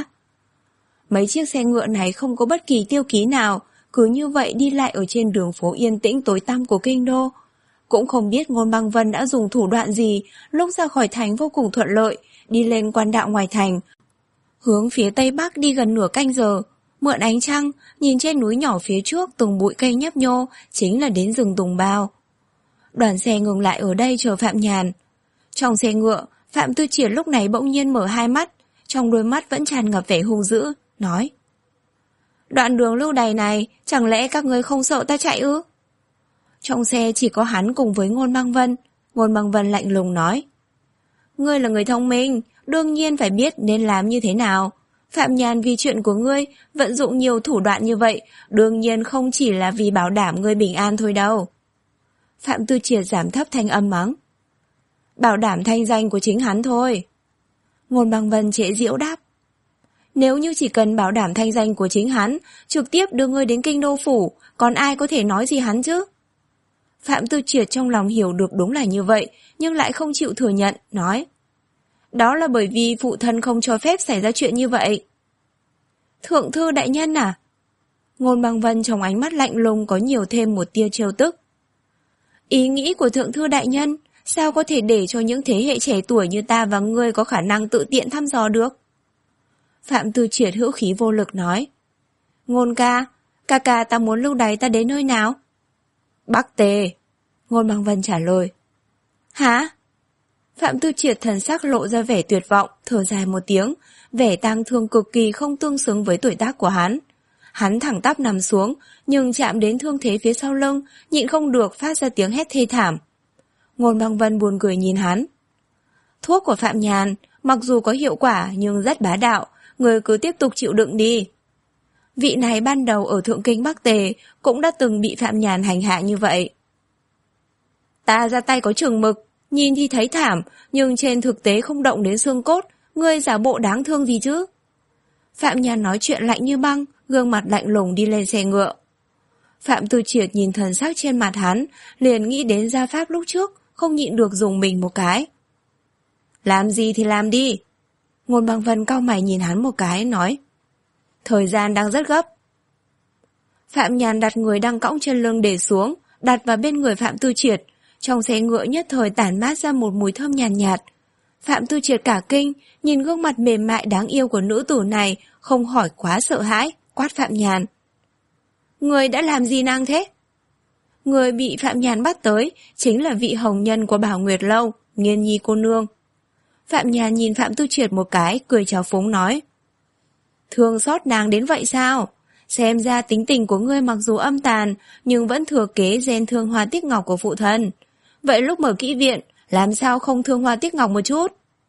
Speaker 1: Mấy chiếc xe ngựa này không có bất kỳ tiêu ký nào, cứ như vậy đi lại ở trên đường phố yên tĩnh tối tăm của kinh đô. Cũng không biết Ngôn Băng Vân đã dùng thủ đoạn gì, lúc ra khỏi thành vô cùng thuận lợi, đi lên quan đạo ngoài thành, hướng phía tây bắc đi gần nửa canh giờ, mượn ánh trăng, nhìn trên núi nhỏ phía trước từng bụi cây nhấp nhô, chính là đến rừng Tùng Bao. Đoàn xe ngừng lại ở đây chờ Phạm Nhàn. Trong xe ngựa, Phạm Tư Triệt lúc này bỗng nhiên mở hai mắt, trong đôi mắt vẫn tràn ngập vẻ hung dữ, nói, đoạn đường lưu đày này, chẳng lẽ các ngươi không sợ ta chạy ư? Trong xe chỉ có hắn cùng với Ngôn Băng Vân. Ngôn Băng Vân lạnh lùng nói, ngươi là người thông minh, đương nhiên phải biết nên làm như thế nào. Phạm Nhàn vì chuyện của ngươi vận dụng nhiều thủ đoạn như vậy, đương nhiên không chỉ là vì bảo đảm ngươi bình an thôi đâu. Phạm Tư Triệt giảm thấp thanh âm mắng, bảo đảm thanh danh của chính hắn thôi. Ngôn Băng Vân chế giễu đáp, nếu như chỉ cần bảo đảm thanh danh của chính hắn, trực tiếp đưa ngươi đến kinh đô phủ, còn ai có thể nói gì hắn chứ? Phạm Tư Triệt trong lòng hiểu được đúng là như vậy, nhưng lại không chịu thừa nhận, nói, đó là bởi vì phụ thân không cho phép xảy ra chuyện như vậy. Thượng thư đại nhân à? Ngôn Băng Vân trong ánh mắt lạnh lùng có nhiều thêm một tia trêu tức. Ý nghĩ của thượng thư đại nhân, sao có thể để cho những thế hệ trẻ tuổi như ta và ngươi có khả năng tự tiện thăm dò được? Phạm Tư Triệt hữu khí vô lực nói, Ngôn ca, ca ca ta muốn lưu đày ta đến nơi nào? Bắc Tề. Ngôn Băng Vân trả lời. Hả? Phạm Tư Triệt thần sắc lộ ra vẻ tuyệt vọng, thở dài một tiếng, vẻ tang thương cực kỳ không tương xứng với tuổi tác của hắn. Hắn thẳng tắp nằm xuống, nhưng chạm đến thương thế phía sau lưng, nhịn không được phát ra tiếng hét thê thảm. Ngôn Băng Vân buồn cười nhìn hắn. Thuốc của Phạm Nhàn, mặc dù có hiệu quả nhưng rất bá đạo, người cứ tiếp tục chịu đựng đi. Vị này ban đầu ở Thượng Kinh Bắc Tề cũng đã từng bị Phạm Nhàn hành hạ như vậy. Ta ra tay có chừng mực, nhìn thì thấy thảm, nhưng trên thực tế không động đến xương cốt, ngươi giả bộ đáng thương gì chứ? Phạm Nhàn nói chuyện lạnh như băng, gương mặt lạnh lùng đi lên xe ngựa. Phạm Tư Triệt nhìn thần sắc trên mặt hắn, liền nghĩ đến gia pháp lúc trước, không nhịn được dùng mình một cái. Làm gì thì làm đi. Ngôn Băng Vân cau mày nhìn hắn một cái, nói. Thời gian đang rất gấp. Phạm Nhàn đặt người đang cõng trên lưng để xuống, đặt vào bên người Phạm Tư Triệt. Trong xe ngựa nhất thời tản mát ra một mùi thơm nhàn nhạt, nhạt. Phạm Tư Triệt cả kinh, nhìn gương mặt mềm mại đáng yêu của nữ tử này, không hỏi quá sợ hãi, quát Phạm Nhàn. Người đã làm gì nàng thế? Người bị Phạm Nhàn bắt tới chính là vị hồng nhân của Bảo Nguyệt Lâu, Nghiên Nhi cô nương. Phạm Nhàn nhìn Phạm Tư Triệt một cái, cười trào phúng nói. Thương xót nàng đến vậy sao? Xem ra tính tình của ngươi mặc dù âm tàn, nhưng vẫn thừa kế gen thương hoa tiếc ngọc của phụ thân. Vậy lúc mở kỹ viện, làm sao không thương hoa tiếc ngọc một chút?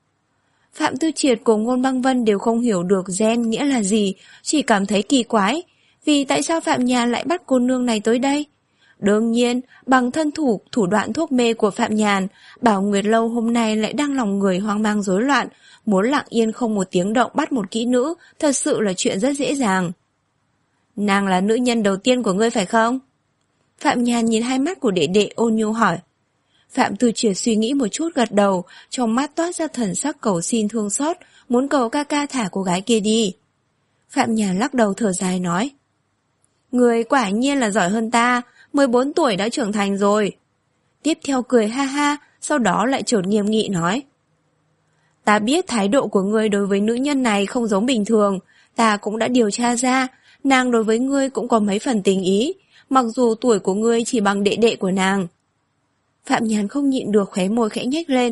Speaker 1: Phạm Tư Triệt cùng Ngôn Băng Vân đều không hiểu được gen nghĩa là gì, chỉ cảm thấy kỳ quái. Vì tại sao Phạm Nhàn lại bắt cô nương này tới đây? Đương nhiên, bằng thân thủ, thủ đoạn thuốc mê của Phạm Nhàn, Bảo Nguyệt Lâu hôm nay lại đang lòng người hoang mang rối loạn, muốn lặng yên không một tiếng động bắt một kỹ nữ, thật sự là chuyện rất dễ dàng. Nàng là nữ nhân đầu tiên của ngươi phải không? Phạm Nhàn nhìn hai mắt của đệ đệ ôn nhu hỏi. Phạm Tư Triệt suy nghĩ một chút gật đầu, trong mắt toát ra thần sắc cầu xin thương xót, muốn cầu ca ca thả cô gái kia đi. Phạm Nhàn lắc đầu thở dài nói. Người quả nhiên là giỏi hơn ta, mười bốn tuổi đã trưởng thành rồi. Tiếp theo cười ha ha, sau đó lại chợt nghiêm nghị nói. Ta biết thái độ của ngươi đối với nữ nhân này không giống bình thường, ta cũng đã điều tra ra, nàng đối với ngươi cũng có mấy phần tình ý, mặc dù tuổi của ngươi chỉ bằng đệ đệ của nàng. Phạm Nhàn không nhịn được khóe môi khẽ nhếch lên.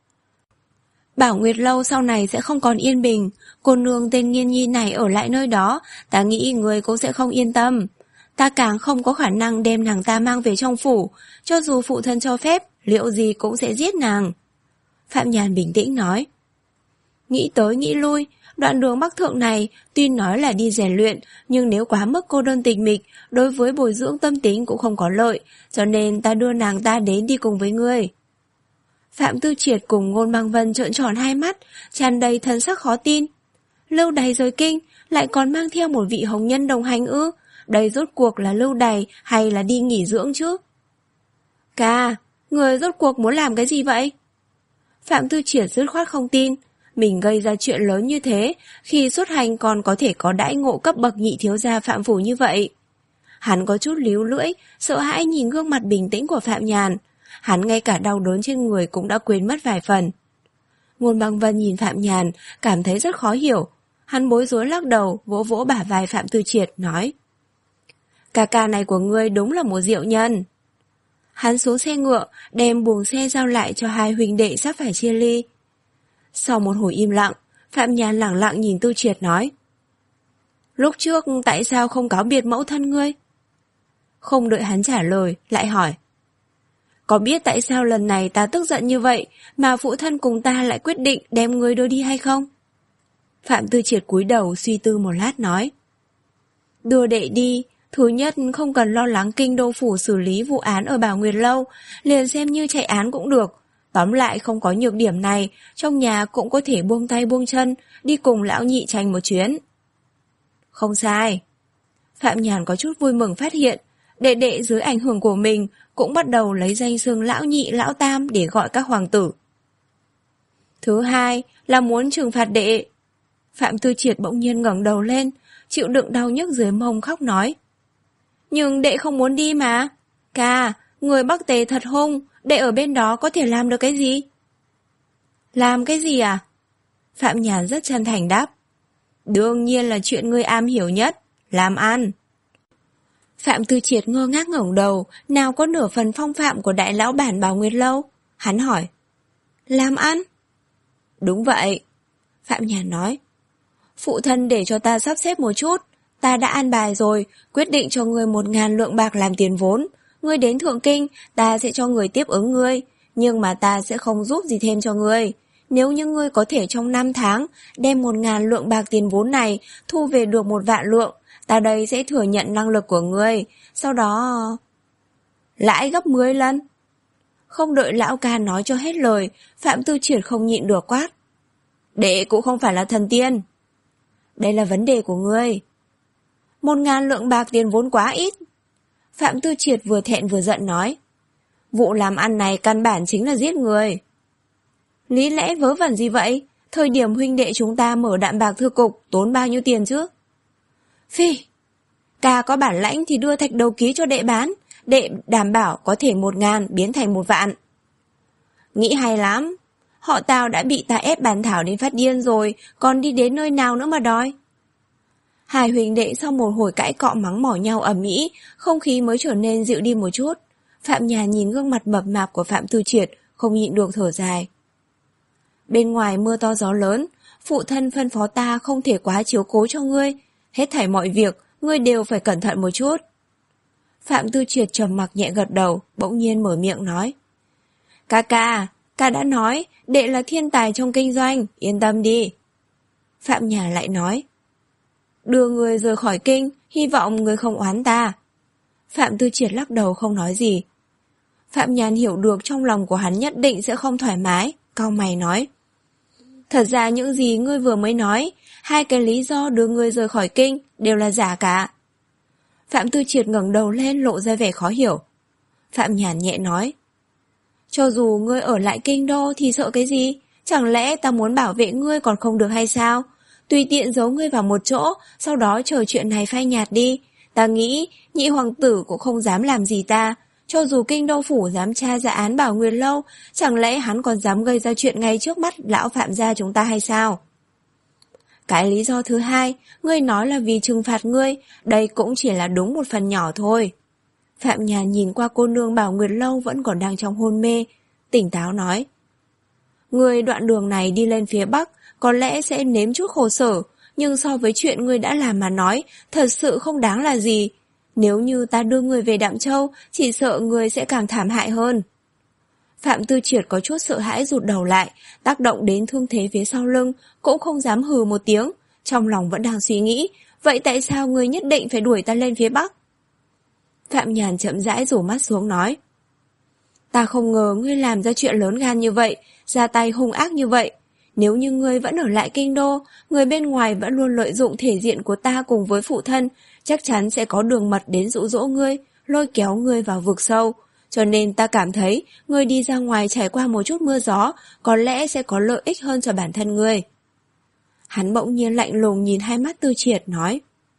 Speaker 1: Bảo Nguyệt Lâu sau này sẽ không còn yên bình, cô nương tên Nghiên Nhi này ở lại nơi đó, ta nghĩ ngươi cũng sẽ không yên tâm. Ta càng không có khả năng đem nàng ta mang về trong phủ, cho dù phụ thân cho phép, liệu gì cũng sẽ giết nàng. Phạm Nhàn bình tĩnh nói. Nghĩ tới nghĩ lui, đoạn đường bắc thượng này tuy nói là đi rèn luyện, nhưng nếu quá mức cô đơn tịch mịch, đối với bồi dưỡng tâm tính cũng không có lợi, cho nên ta đưa nàng ta đến đi cùng với ngươi. Phạm Tư Triệt cùng Ngôn Băng Vân trợn tròn hai mắt, tràn đầy thần sắc khó tin. Lưu Đày rời kinh, lại còn mang theo một vị hồng nhân đồng hành ư? Đây rốt cuộc là Lưu Đày hay là đi nghỉ dưỡng chứ? Ca, người rốt cuộc muốn làm cái gì vậy? Phạm Tư Triệt dứt khoát không tin. Mình gây ra chuyện lớn như thế, khi xuất hành còn có thể có đãi ngộ cấp bậc nhị thiếu gia Phạm phủ như vậy. Hắn có chút líu lưỡi, sợ hãi nhìn gương mặt bình tĩnh của Phạm Nhàn. Hắn ngay cả đau đớn trên người cũng đã quên mất vài phần. Ngôn Băng Vân nhìn Phạm Nhàn, cảm thấy rất khó hiểu. Hắn bối rối lắc đầu, vỗ vỗ bả vai Phạm Tư Triệt, nói. Ca ca này của ngươi đúng là một diệu nhân. Hắn xuống xe ngựa, đem buồng xe giao lại cho hai huynh đệ sắp phải chia ly. Sau một hồi im lặng, Phạm Nhàn lẳng lặng nhìn Tư Triệt nói. Lúc trước tại sao không cáo biệt mẫu thân ngươi? Không đợi hắn trả lời, lại hỏi. Có biết tại sao lần này ta tức giận như vậy mà phụ thân cùng ta lại quyết định đem ngươi đưa đi hay không? Phạm Tư Triệt cúi đầu suy tư một lát nói. Đưa đệ đi, thứ nhất không cần lo lắng kinh đô phủ xử lý vụ án ở Bảo Nguyệt Lâu, liền xem như chạy án cũng được. Tóm lại không có nhược điểm này, trong nhà cũng có thể buông tay buông chân, đi cùng lão nhị tranh một chuyến. Không sai. Phạm Nhàn có chút vui mừng phát hiện, đệ đệ dưới ảnh hưởng của mình cũng bắt đầu lấy danh xưng lão nhị lão tam để gọi các hoàng tử. Thứ hai là muốn trừng phạt đệ. Phạm Tư Triệt bỗng nhiên ngẩng đầu lên, chịu đựng đau nhức dưới mông khóc nói. Nhưng đệ không muốn đi mà. Ca, người Bắc Tề thật hung, đệ ở bên đó có thể làm được cái gì? Làm cái gì à? Phạm Nhàn rất chân thành đáp. Đương nhiên là chuyện ngươi am hiểu nhất, làm ăn. Phạm Tư Triệt ngơ ngác ngẩng đầu, nào có nửa phần phong phạm của đại lão bản Bảo Nguyệt Lâu. Hắn hỏi, làm ăn? Đúng vậy. Phạm Nhàn nói, phụ thân để cho ta sắp xếp một chút, ta đã an bài rồi, quyết định cho ngươi một ngàn lượng bạc làm tiền vốn. Ngươi đến Thượng Kinh, ta sẽ cho người tiếp ứng ngươi, nhưng mà ta sẽ không giúp gì thêm cho ngươi. Nếu như ngươi có thể trong năm tháng đem một ngàn lượng bạc tiền vốn này thu về được một vạn lượng, ta đây sẽ thừa nhận năng lực của ngươi, sau đó... Lãi gấp mười lần. Không đợi lão ca nói cho hết lời, Phạm Tư Triệt không nhịn được quát. Đệ cũng không phải là thần tiên. Đây là vấn đề của ngươi. Một ngàn lượng bạc tiền vốn quá ít. Phạm Tư Triệt vừa thẹn vừa giận nói. Vụ làm ăn này căn bản chính là giết người. Lý lẽ vớ vẩn gì vậy? Thời điểm huynh đệ chúng ta mở đạm bạc thư cục tốn bao nhiêu tiền chứ? Phi, ca có bản lãnh thì đưa thạch đầu ký cho đệ bán, đệ đảm bảo có thể một ngàn biến thành một vạn. Nghĩ hay lắm, họ Tào đã bị ta ép bàn thảo đến phát điên rồi, còn đi đến nơi nào nữa mà đòi. Hai huynh đệ sau một hồi cãi cọ mắng mỏ nhau ầm ĩ, không khí mới trở nên dịu đi một chút. Phạm Nhàn nhìn gương mặt mập mạp của Phạm Tư Triệt, không nhịn được thở dài. Bên ngoài mưa to gió lớn, phụ thân phân phó ta không thể quá chiếu cố cho ngươi, hết thảy mọi việc, ngươi đều phải cẩn thận một chút. Phạm Tư Triệt trầm mặc nhẹ gật đầu, bỗng nhiên mở miệng nói. Ca ca, ca đã nói, đệ là thiên tài trong kinh doanh, yên tâm đi. Phạm Nhàn lại nói. Đưa người rời khỏi kinh, hy vọng người không oán ta. Phạm Tư Triệt lắc đầu không nói gì. Phạm Nhàn hiểu được trong lòng của hắn nhất định sẽ không thoải mái, cau mày nói. Thật ra những gì ngươi vừa mới nói, hai cái lý do đưa ngươi rời khỏi kinh đều là giả cả. Phạm Tư Triệt ngẩng đầu lên lộ ra vẻ khó hiểu. Phạm Nhàn nhẹ nói. Cho dù ngươi ở lại kinh đô thì sợ cái gì? Chẳng lẽ ta muốn bảo vệ ngươi còn không được hay sao? Tùy tiện giấu ngươi vào một chỗ, sau đó chờ chuyện này phai nhạt đi. Ta nghĩ nhị hoàng tử cũng không dám làm gì ta. Cho dù kinh đô phủ dám tra ra án Bảo Nguyệt Lâu, chẳng lẽ hắn còn dám gây ra chuyện ngay trước mắt lão Phạm gia chúng ta hay sao? Cái lý do thứ hai, ngươi nói là vì trừng phạt ngươi, đây cũng chỉ là đúng một phần nhỏ thôi. Phạm Nhàn nhìn qua cô nương Bảo Nguyệt Lâu vẫn còn đang trong hôn mê, tỉnh táo nói. Ngươi đoạn đường này đi lên phía Bắc, có lẽ sẽ nếm chút khổ sở, nhưng so với chuyện ngươi đã làm mà nói, thật sự không đáng là gì. Nếu như ta đưa ngươi về Đạm Châu, chỉ sợ ngươi sẽ càng thảm hại hơn. Phạm Tư Triệt có chút sợ hãi rụt đầu lại, tác động đến thương thế phía sau lưng, cũng không dám hừ một tiếng, trong lòng vẫn đang suy nghĩ, vậy tại sao ngươi nhất định phải đuổi ta lên phía Bắc? Phạm Nhàn chậm rãi rủ mắt xuống nói. Ta không ngờ ngươi làm ra chuyện lớn gan như vậy, ra tay hung ác như vậy. Nếu như ngươi vẫn ở lại kinh đô, người bên ngoài vẫn luôn lợi dụng thể diện của ta cùng với phụ thân, chắc chắn sẽ có đường mật đến dụ dỗ ngươi, lôi kéo ngươi vào vực sâu. Cho nên ta cảm thấy, ngươi đi ra ngoài trải qua một chút mưa gió, có lẽ sẽ có lợi ích hơn cho bản thân ngươi. Hắn bỗng nhiên lạnh lùng nhìn hai mắt Tư Triệt nói.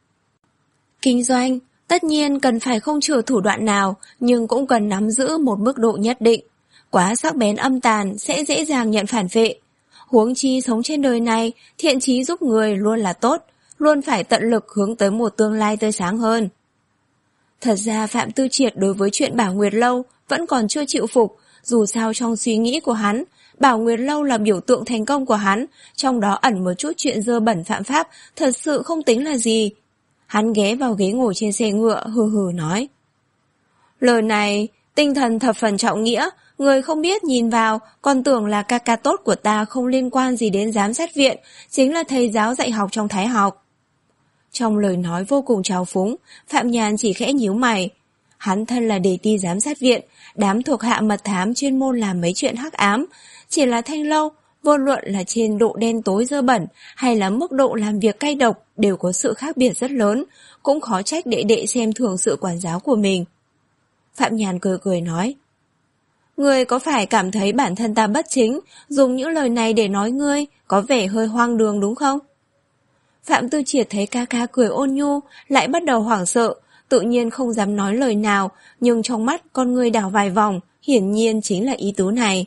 Speaker 1: Kinh doanh, tất nhiên cần phải không trừ thủ đoạn nào, nhưng cũng cần nắm giữ một mức độ nhất định. Quá sắc bén âm tàn sẽ dễ dàng nhận phản vệ. Huống chi sống trên đời này, thiện chí giúp người luôn là tốt, luôn phải tận lực hướng tới một tương lai tươi sáng hơn. Thật ra Phạm Tư Triệt đối với chuyện Bảo Nguyệt Lâu vẫn còn chưa chịu phục, dù sao trong suy nghĩ của hắn, Bảo Nguyệt Lâu là biểu tượng thành công của hắn, trong đó ẩn một chút chuyện dơ bẩn phạm pháp, thật sự không tính là gì. Hắn ghé vào ghế ngồi trên xe ngựa hừ hừ nói. Lời này, tinh thần thập phần trọng nghĩa, người không biết nhìn vào, còn tưởng là ca ca tốt của ta không liên quan gì đến giám sát viện, chính là thầy giáo dạy học trong Thái học. Trong lời nói vô cùng trào phúng, Phạm Nhàn chỉ khẽ nhíu mày. Hắn thân là đề ti giám sát viện, đám thuộc hạ mật thám chuyên môn làm mấy chuyện hắc ám, chỉ là Thanh Lâu, vô luận là trên độ đen tối dơ bẩn hay là mức độ làm việc cay độc đều có sự khác biệt rất lớn, cũng khó trách đệ đệ xem thường sự quản giáo của mình. Phạm Nhàn cười cười nói. Ngươi có phải cảm thấy bản thân ta bất chính, dùng những lời này để nói ngươi, có vẻ hơi hoang đường đúng không? Phạm Tư Triệt thấy ca ca cười ôn nhu, lại bắt đầu hoảng sợ, tự nhiên không dám nói lời nào, nhưng trong mắt con người đảo vài vòng, hiển nhiên chính là ý tứ này.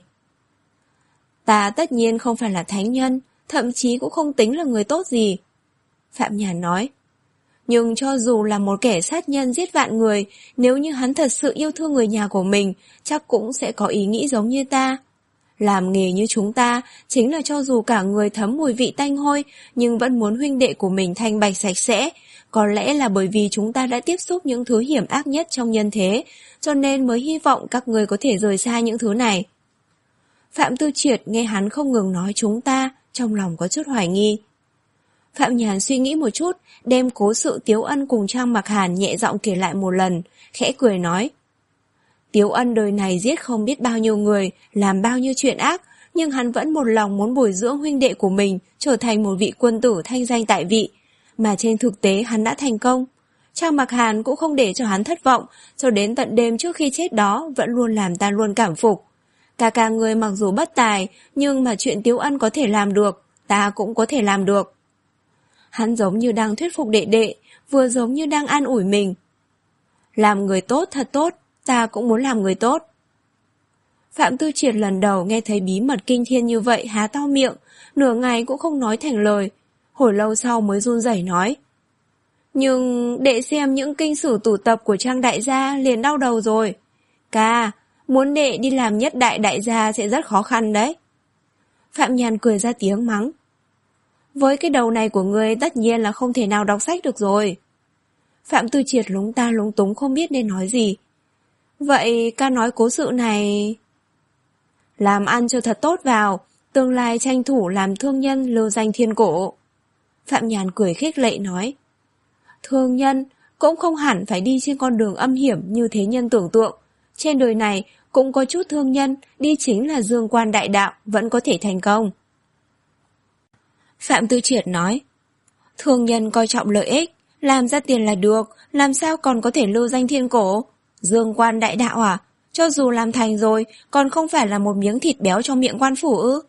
Speaker 1: Ta tất nhiên không phải là thánh nhân, thậm chí cũng không tính là người tốt gì. Phạm Nhàn nói. Nhưng cho dù là một kẻ sát nhân giết vạn người, nếu như hắn thật sự yêu thương người nhà của mình, chắc cũng sẽ có ý nghĩ giống như ta. Làm nghề như chúng ta, chính là cho dù cả người thấm mùi vị tanh hôi, nhưng vẫn muốn huynh đệ của mình thanh bạch sạch sẽ. Có lẽ là bởi vì chúng ta đã tiếp xúc những thứ hiểm ác nhất trong nhân thế, cho nên mới hy vọng các người có thể rời xa những thứ này. Phạm Tư Triệt nghe hắn không ngừng nói chúng ta, trong lòng có chút hoài nghi. Phạm Nhàn suy nghĩ một chút, đem cố sự Tiếu Ân cùng Trang Mặc Hàn nhẹ giọng kể lại một lần, khẽ cười nói. Tiếu Ân đời này giết không biết bao nhiêu người, làm bao nhiêu chuyện ác, nhưng hắn vẫn một lòng muốn bồi dưỡng huynh đệ của mình trở thành một vị quân tử thanh danh tại vị, mà trên thực tế hắn đã thành công. Trang Mặc Hàn cũng không để cho hắn thất vọng, cho đến tận đêm trước khi chết đó vẫn luôn làm ta luôn cảm phục. Cả cả người mặc dù bất tài, nhưng mà chuyện Tiếu Ân có thể làm được, ta cũng có thể làm được. Hắn giống như đang thuyết phục đệ đệ, vừa giống như đang an ủi mình. Làm người tốt thật tốt, ta cũng muốn làm người tốt. Phạm Tư Triệt lần đầu nghe thấy bí mật kinh thiên như vậy há to miệng, nửa ngày cũng không nói thành lời. Hồi lâu sau mới run rẩy nói. Nhưng đệ xem những kinh sử tủ tập của Trang đại gia liền đau đầu rồi. Ca, muốn đệ đi làm nhất đại đại gia sẽ rất khó khăn đấy. Phạm Nhàn cười ra tiếng mắng. Với cái đầu này của ngươi tất nhiên là không thể nào đọc sách được rồi. Phạm Tư Triệt lúng ta lúng túng không biết nên nói gì. Vậy ca nói cố sự này... Làm ăn cho thật tốt vào, tương lai tranh thủ làm thương nhân lưu danh thiên cổ. Phạm Nhàn cười khích lệ nói. Thương nhân cũng không hẳn phải đi trên con đường âm hiểm như thế nhân tưởng tượng. Trên đời này cũng có chút thương nhân đi chính là dương quan đại đạo vẫn có thể thành công. Phạm Tư Triệt nói. Thương nhân coi trọng lợi ích, làm ra tiền là được, làm sao còn có thể lưu danh thiên cổ? Dương quan đại đạo à? Cho dù làm thành rồi, còn không phải là một miếng thịt béo trong miệng quan phủ ư?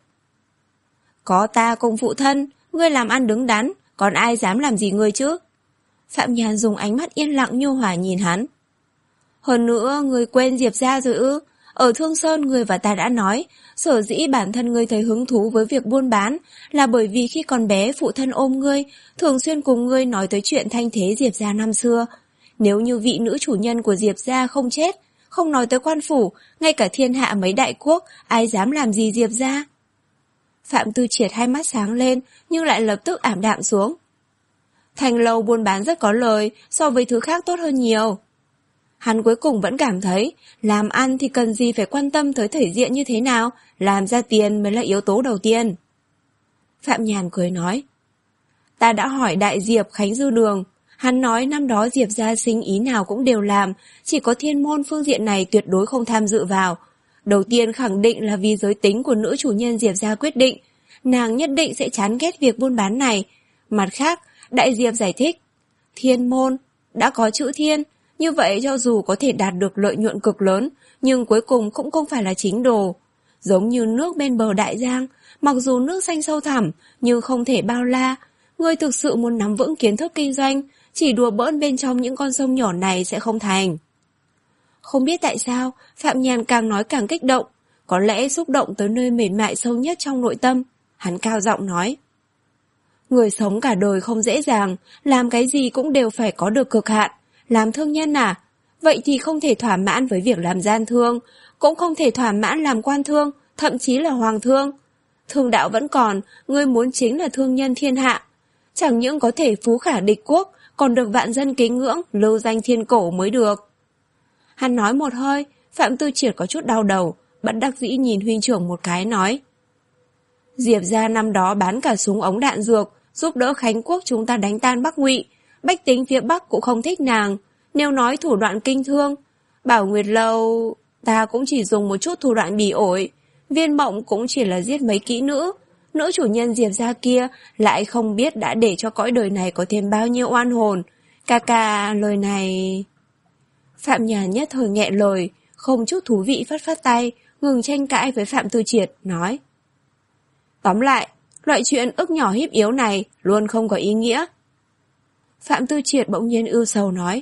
Speaker 1: Có ta cùng phụ thân, ngươi làm ăn đứng đắn, còn ai dám làm gì ngươi chứ? Phạm Nhàn dùng ánh mắt yên lặng nhu hòa nhìn hắn. Hơn nữa, ngươi quên Diệp gia rồi ư? Ở Thương Sơn ngươi và ta đã nói, sở dĩ bản thân ngươi thấy hứng thú với việc buôn bán là bởi vì khi còn bé phụ thân ôm ngươi, thường xuyên cùng ngươi nói tới chuyện thanh thế Diệp gia năm xưa. Nếu như vị nữ chủ nhân của Diệp gia không chết, không nói tới quan phủ, ngay cả thiên hạ mấy đại quốc, ai dám làm gì Diệp gia? Phạm Tư Triệt hai mắt sáng lên, nhưng lại lập tức ảm đạm xuống. Thành lâu buôn bán rất có lời, so với thứ khác tốt hơn nhiều. Hắn cuối cùng vẫn cảm thấy, làm ăn thì cần gì phải quan tâm tới thể diện như thế nào, làm ra tiền mới là yếu tố đầu tiên. Phạm Nhàn cười nói. Ta đã hỏi đại Diệp Khánh Dư Đường, hắn nói năm đó Diệp gia sinh ý nào cũng đều làm, chỉ có thiên môn phương diện này tuyệt đối không tham dự vào. Đầu tiên khẳng định là vì giới tính của nữ chủ nhân Diệp gia quyết định, nàng nhất định sẽ chán ghét việc buôn bán này. Mặt khác, đại Diệp giải thích, thiên môn, đã có chữ thiên, như vậy cho dù có thể đạt được lợi nhuận cực lớn, nhưng cuối cùng cũng không phải là chính đồ. Giống như nước bên bờ Đại Giang, mặc dù nước xanh sâu thẳm, nhưng không thể bao la. Ngươi thực sự muốn nắm vững kiến thức kinh doanh, chỉ đùa bỡn bên trong những con sông nhỏ này sẽ không thành. Không biết tại sao, Phạm Nhàn càng nói càng kích động, có lẽ xúc động tới nơi mềm mại sâu nhất trong nội tâm. Hắn cao giọng nói. Người sống cả đời không dễ dàng, làm cái gì cũng đều phải có được cực hạn. Làm thương nhân à? Vậy thì không thể thỏa mãn với việc làm gian thương, cũng không thể thỏa mãn làm quan thương, thậm chí là hoàng thương. Thương đạo vẫn còn, ngươi muốn chính là thương nhân thiên hạ. Chẳng những có thể phú khả địch quốc, còn được vạn dân kính ngưỡng, lưu danh thiên cổ mới được. Hắn nói một hơi, Phạm Tư Triệt có chút đau đầu, bất đắc dĩ nhìn huynh trưởng một cái nói. Diệp gia năm đó bán cả súng ống đạn dược, giúp đỡ Khánh Quốc chúng ta đánh tan Bắc Ngụy. Bách tính phía Bắc cũng không thích nàng, nếu nói thủ đoạn kinh thương. Bảo Nguyệt Lâu, ta cũng chỉ dùng một chút thủ đoạn bỉ ổi. Viên Mộng cũng chỉ là giết mấy kỹ nữ. Nữ chủ nhân Diệp gia kia lại không biết đã để cho cõi đời này có thêm bao nhiêu oan hồn. Ca ca, lời này... Phạm Nhàn nhất thời nghẹn lời, không chút thú vị phất phất tay, ngừng tranh cãi với Phạm Tư Triệt, nói. Tóm lại, loại chuyện ức nhỏ hiếp yếu này luôn không có ý nghĩa. Phạm Tư Triệt bỗng nhiên ưu sầu nói.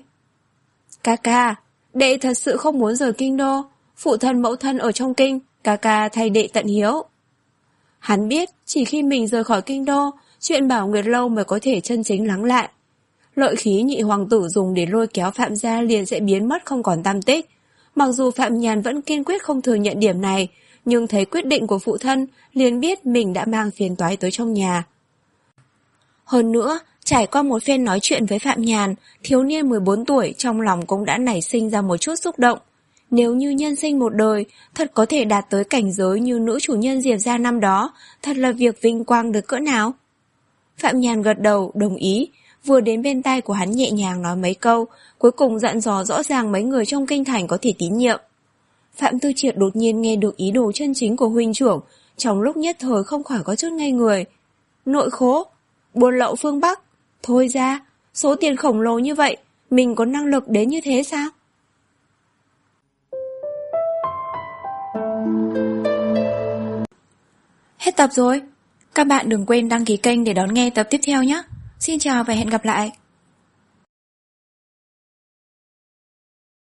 Speaker 1: Ca ca, đệ thật sự không muốn rời kinh đô, phụ thân mẫu thân ở trong kinh, ca ca thay đệ tận hiếu. Hắn biết chỉ khi mình rời khỏi kinh đô, chuyện Bảo Nguyệt Lâu mới có thể chân chính lắng lại. Lợi khí nhị hoàng tử dùng để lôi kéo Phạm gia liền sẽ biến mất không còn tăm tích. Mặc dù Phạm Nhàn vẫn kiên quyết không thừa nhận điểm này, nhưng thấy quyết định của phụ thân liền biết mình đã mang phiền toái tới trong nhà. Hơn nữa, trải qua một phen nói chuyện với Phạm Nhàn, thiếu niên mười bốn tuổi trong lòng cũng đã nảy sinh ra một chút xúc động. Nếu như nhân sinh một đời, thật có thể đạt tới cảnh giới như nữ chủ nhân Diệp gia năm đó, thật là việc vinh quang được cỡ nào. Phạm Nhàn gật đầu, đồng ý, vừa đến bên tai của hắn nhẹ nhàng nói mấy câu, cuối cùng dặn dò rõ ràng mấy người trong kinh thành có thể tín nhiệm. Phạm Tư Triệt đột nhiên nghe được ý đồ chân chính của huynh trưởng, trong lúc nhất thời không khỏi có chút ngây người. Nội khố, buôn lậu phương Bắc, thôi ra, số tiền khổng lồ như vậy, mình có năng lực đến như thế sao? Hết tập rồi. Các bạn đừng quên đăng ký kênh để đón nghe tập tiếp theo nhé. Xin chào và hẹn gặp lại.